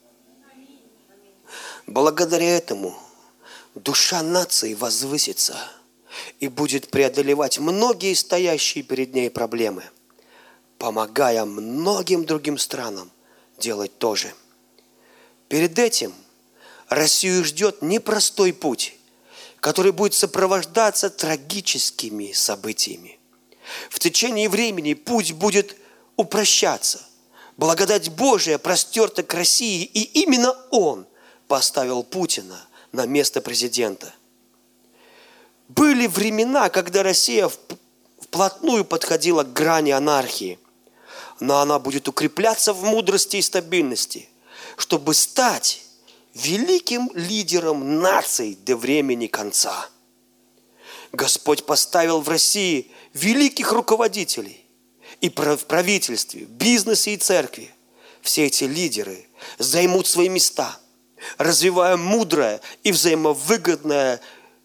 Благодаря этому душа нации возвысится и будет преодолевать многие стоящие перед ней проблемы, помогая многим другим странам делать то же. Перед этим Россию ждет непростой путь, который будет сопровождаться трагическими событиями. В течение времени путь будет упрощаться. Благодать Божия простерта к России, и именно Он поставил Путина на место президента. Были времена, когда Россия вплотную подходила к грани анархии, но она будет укрепляться в мудрости и стабильности, чтобы стать великим лидером наций до времени конца. Господь поставил в России великих руководителей и в правительстве, бизнесе и церкви. Все эти лидеры займут свои места, развивая мудрое и взаимовыгодное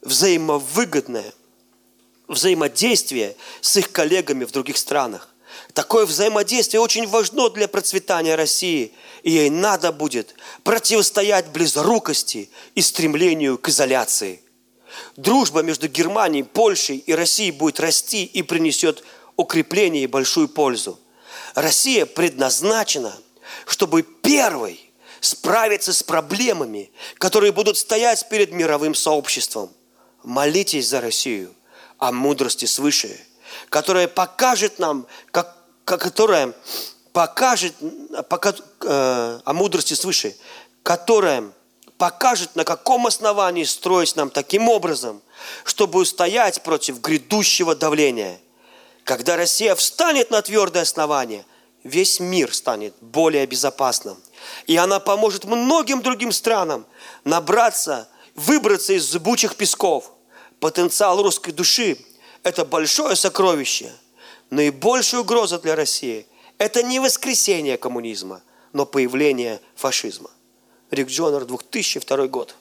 взаимодействие с их коллегами в других странах. Такое взаимодействие очень важно для процветания России, и ей надо будет противостоять близорукости и стремлению к изоляции. Дружба между Германией, Польшей и Россией будет расти и принесет укрепление и большую пользу. Россия предназначена, чтобы первой справиться с проблемами, которые будут стоять перед мировым сообществом. Молитесь за Россию о мудрости свыше, которая покажет нам, о мудрости свыше, которая покажет, на каком основании строить нам таким образом, чтобы устоять против грядущего давления. Когда Россия встанет на твердое основание, весь мир станет более безопасным. И она поможет многим другим странам выбраться из зыбучих песков. Потенциал русской души – это большое сокровище. Наибольшая угроза для России – это не воскресение коммунизма, но появление фашизма. Рик Джоннер, 2002 год.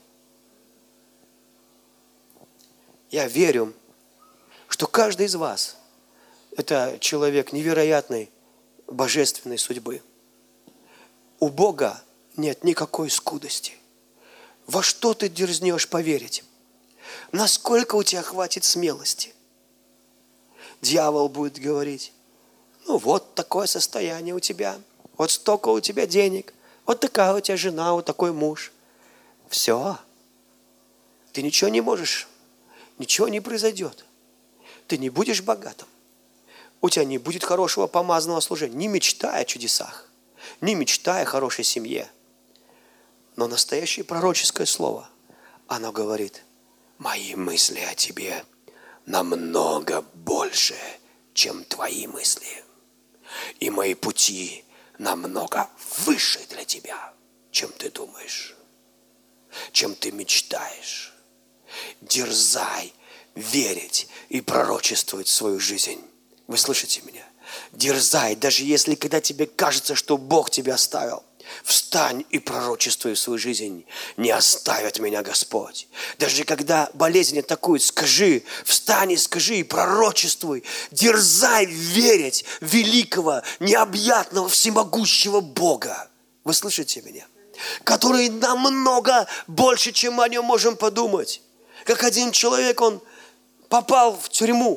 Я верю, что каждый из вас – это человек невероятной божественной судьбы. У Бога нет никакой скудости. Во что ты дерзнешь поверить? Насколько у тебя хватит смелости? Дьявол будет говорить: ну вот такое состояние у тебя, вот столько у тебя денег, вот такая у тебя жена, вот такой муж. Все. Ты ничего не можешь, ничего не произойдет. Ты не будешь богатым. У тебя не будет хорошего помазанного служения. Не мечтай о чудесах, не мечтай о хорошей семье. Но настоящее пророческое слово, оно говорит: мои мысли о тебе намного больше, чем твои мысли. И мои пути намного выше для тебя, чем ты думаешь, чем ты мечтаешь. Дерзай верить и пророчествовать свою жизнь. Вы слышите меня? Дерзай, даже если когда тебе кажется, что Бог тебя оставил. Встань и пророчествуй в свою жизнь. Не оставит меня Господь. Даже когда болезнь атакует, скажи, встань и скажи, и пророчествуй. Дерзай верить в великого, необъятного, всемогущего Бога. Вы слышите меня? Который намного больше, чем мы о нем можем подумать. Как один человек, он попал в тюрьму.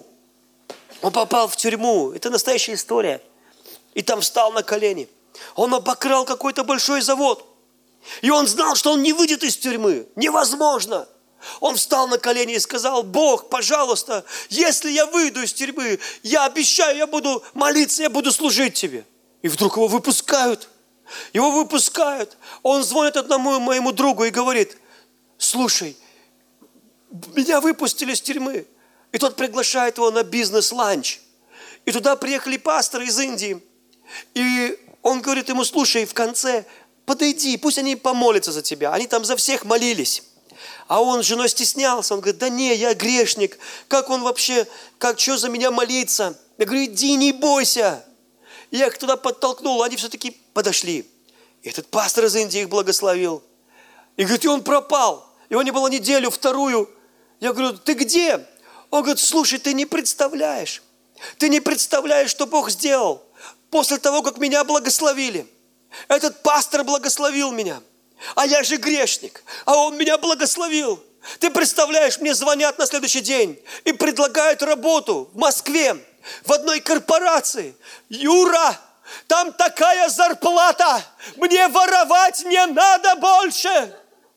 Это настоящая история. И там встал на колени. Он обокрал какой-то большой завод. И он знал, что он не выйдет из тюрьмы. Невозможно. Он встал на колени и сказал: Бог, пожалуйста, если я выйду из тюрьмы, я обещаю, я буду молиться, я буду служить Тебе. И вдруг его выпускают. Его выпускают. Он звонит одному моему другу и говорит: слушай, меня выпустили из тюрьмы. И тот приглашает его на бизнес-ланч. И туда приехали пасторы из Индии. И он говорит ему: слушай, в конце подойди, пусть они помолятся за тебя. Они там за всех молились. А он с женой стеснялся. Он говорит: да не, я грешник. Как он вообще, что за меня молиться? Я говорю: иди, не бойся. И я их туда подтолкнул, они все-таки подошли. И этот пастор из Индии их благословил. И говорит, и он пропал. Его не было неделю, вторую. Я говорю: ты где? Он говорит: слушай, ты не представляешь. Ты не представляешь, что Бог сделал после того, как меня благословили. Этот пастор благословил меня. А я же грешник. А он меня благословил. Ты представляешь, мне звонят на следующий день и предлагают работу в Москве, в одной корпорации. Юра, там такая зарплата. Мне воровать не надо больше.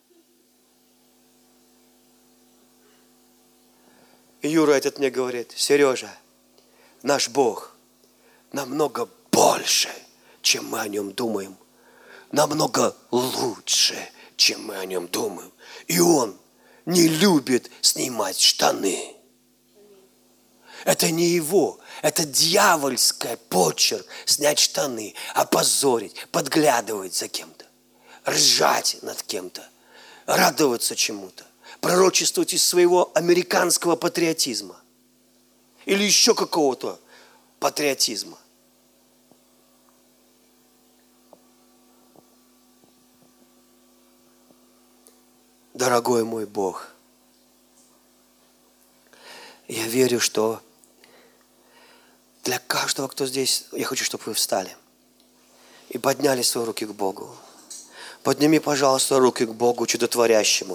И Юра этот мне говорит: Сережа, наш Бог намного больше, чем мы о нем думаем. Намного лучше, чем мы о нем думаем. И он не любит снимать штаны. Это не его, это дьявольская почерк. Снять штаны, опозорить, подглядывать за кем-то, ржать над кем-то, радоваться чему-то, пророчествовать из своего американского патриотизма или еще какого-то патриотизма. Дорогой мой Бог, я верю, что для каждого, кто здесь, я хочу, чтобы вы встали и подняли свои руки к Богу. Подними, пожалуйста, руки к Богу чудотворящему.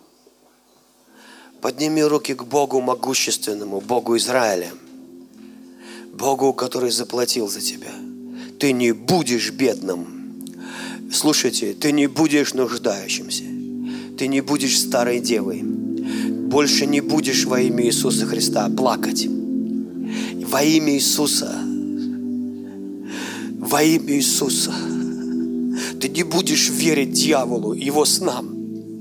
Подними руки к Богу могущественному, Богу Израиля. Богу, который заплатил за тебя. Ты не будешь бедным. Слушайте, ты не будешь нуждающимся. Ты не будешь старой девой. Больше не будешь во имя Иисуса Христа плакать. Во имя Иисуса. Во имя Иисуса. Ты не будешь верить дьяволу, его снам.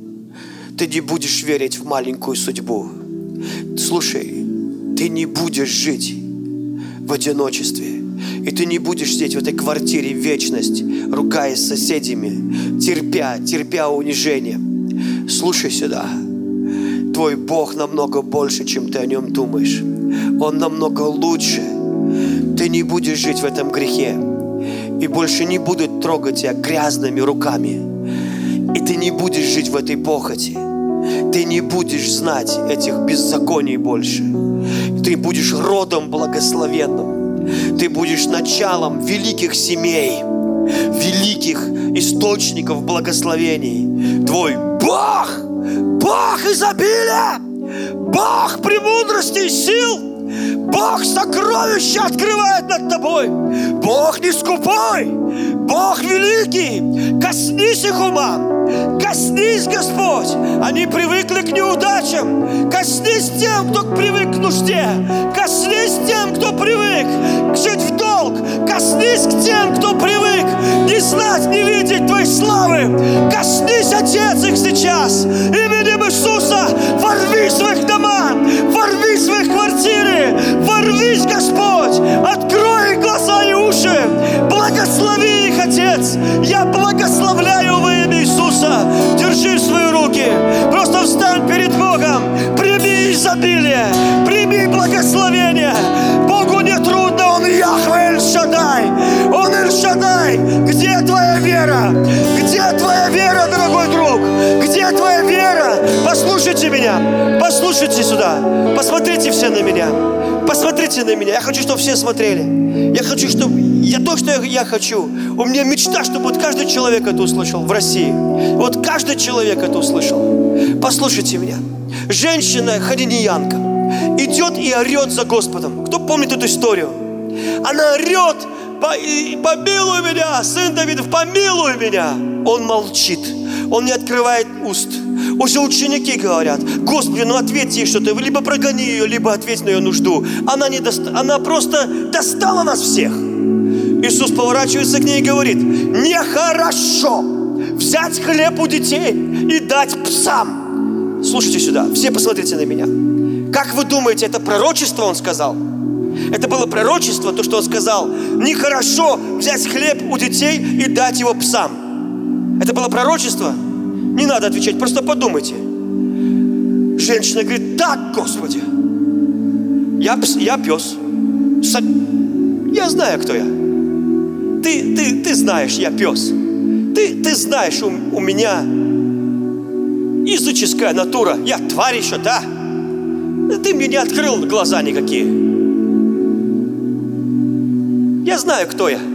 Ты не будешь верить в маленькую судьбу. Слушай, ты не будешь жить в одиночестве. И ты не будешь сидеть в этой квартире в вечность, ругаясь с соседями, терпя унижение. Слушай сюда. Твой Бог намного больше, чем ты о нем думаешь. Он намного лучше. Ты не будешь жить в этом грехе. И больше не будут трогать тебя грязными руками. И ты не будешь жить в этой похоти. Ты не будешь знать этих беззаконий больше. Ты будешь родом благословенным. Ты будешь началом великих семей, великих источников благословений. Твой Бог, Бог изобилия, Бог премудрости и сил, Бог сокровища открывает над тобой. Бог не скупой, Бог великий. Коснись их ума. Коснись, Господь. Они привыкли к неудачам. Коснись тем, кто привык к нужде. Коснись тем, кто привык жить в долг. Коснись к тем, кто привык не знать, не видеть Твоей славы. Коснись, Отец, их сейчас. Именем Иисуса ворвись в их дома, ворвись в их квартиры, ворвись, Господь. Открой их глаза и уши. Благослови их, Отец. Я благословляю во имя Иисуса. Держи в свои руки. Просто встань перед Богом. Прими изобилие. Прими благословение. Богу не трудно. Он Яхве Эль-Шадай. Он Эль-Шадай. Где твоя вера? Где твоя вера, дорогой друг? Где твоя вера? Послушайте меня. Послушайте сюда. Посмотрите все на меня. Посмотрите на меня. Я хочу, чтобы все смотрели. Я хочу, чтобы... Я хочу. У меня мечта, чтобы вот каждый человек это услышал в России. Вот каждый человек это услышал. Послушайте меня. Женщина хананеянка идет и орет за Господом. Кто помнит эту историю? Она орет: помилуй меня, сын Давидов, помилуй меня. он молчит, он не открывает уст. Уже ученики говорят: Господи, ну ответь ей что-то, либо прогони ее, либо ответь на ее нужду. Она просто достала нас всех. Иисус поворачивается к ней и говорит: нехорошо взять хлеб у детей и дать псам. Слушайте сюда, все посмотрите на меня. Как вы думаете, это пророчество он сказал? Это было пророчество, то, что он сказал: нехорошо взять хлеб у детей и дать его псам. Это было пророчество? Не надо отвечать, просто подумайте. Женщина говорит: так, Господи, я пес. Я знаю, кто я. Ты знаешь, я пес. Ты знаешь, у меня языческая натура. Я тварь еще, да? Ты мне не открыл глаза никакие. Я знаю, кто я.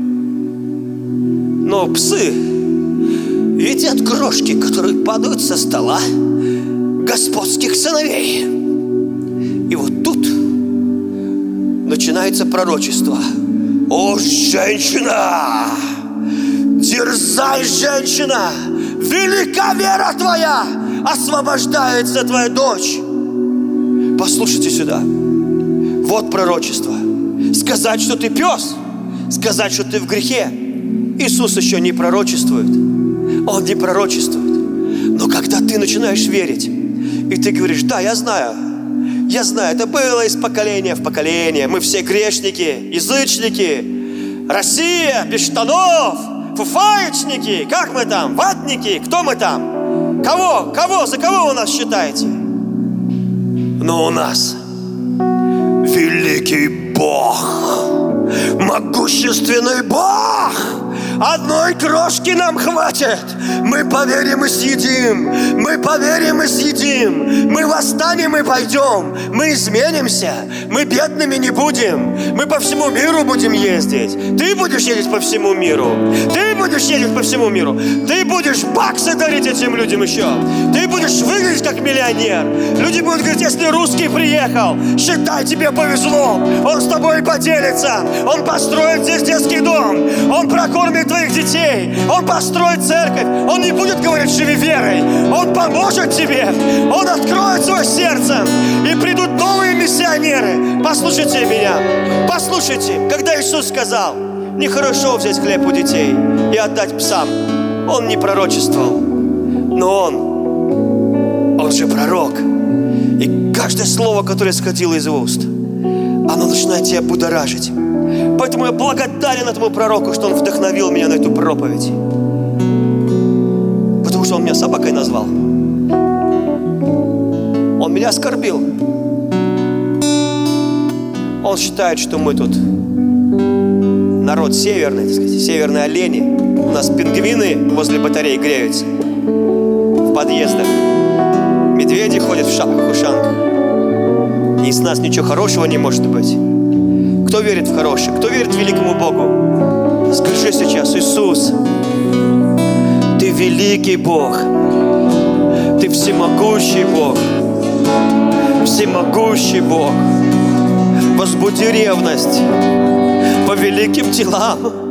Но псы едят крошки, которые падают со стола господских сыновей. И вот тут начинается пророчество. О, женщина! Дерзай, женщина! Велика вера твоя! Освобождается твоя дочь! Послушайте сюда. Вот пророчество. Сказать, что ты пес, сказать, что ты в грехе. Иисус еще не пророчествует. Он не пророчествует. Но когда ты начинаешь верить, и ты говоришь: да, я знаю, это было из поколения в поколение. Мы все грешники, язычники, Россия, без штанов, фуфаечники, как мы там, ватники, кто мы там? За кого вы нас считаете? Но у нас великий Бог, могущественный Бог. Одной крошки нам хватит. Мы поверим и съедим. Мы поверим и съедим. Мы восстанем и пойдем. Мы изменимся. Мы бедными не будем. Мы по всему миру будем ездить. Ты будешь ездить по всему миру. Ты будешь ездить по всему миру. Ты будешь баксы дарить этим людям еще. Ты будешь выглядеть как миллионер. Люди будут говорить: если русский приехал, считай, тебе повезло. Он с тобой поделится. Он построит здесь детский дом. Он прокормит твоих детей. Он построит церковь. Он не будет говорить: живи верой. Он поможет тебе. Он откроет свое сердце. И придут новые миссионеры. Послушайте меня. Послушайте. Когда Иисус сказал: нехорошо взять хлеб у детей и отдать псам, Он не пророчествовал. Но Он же пророк. И каждое слово, которое сходило из его уст, оно начинает тебя будоражить. Поэтому я благодарен этому пророку, что он вдохновил меня на эту проповедь. Потому что он меня собакой назвал. Он меня оскорбил. Он считает, что мы тут народ северный, так сказать, северные олени. У нас пингвины возле батарей греются в подъездах. Медведи ходят в шапках-ушанках. И с нас ничего хорошего не может быть. Кто верит в хорошее? Кто верит великому Богу? Скажи сейчас: Иисус, Ты великий Бог. Ты всемогущий Бог. Всемогущий Бог. Возбуди ревность по великим делам.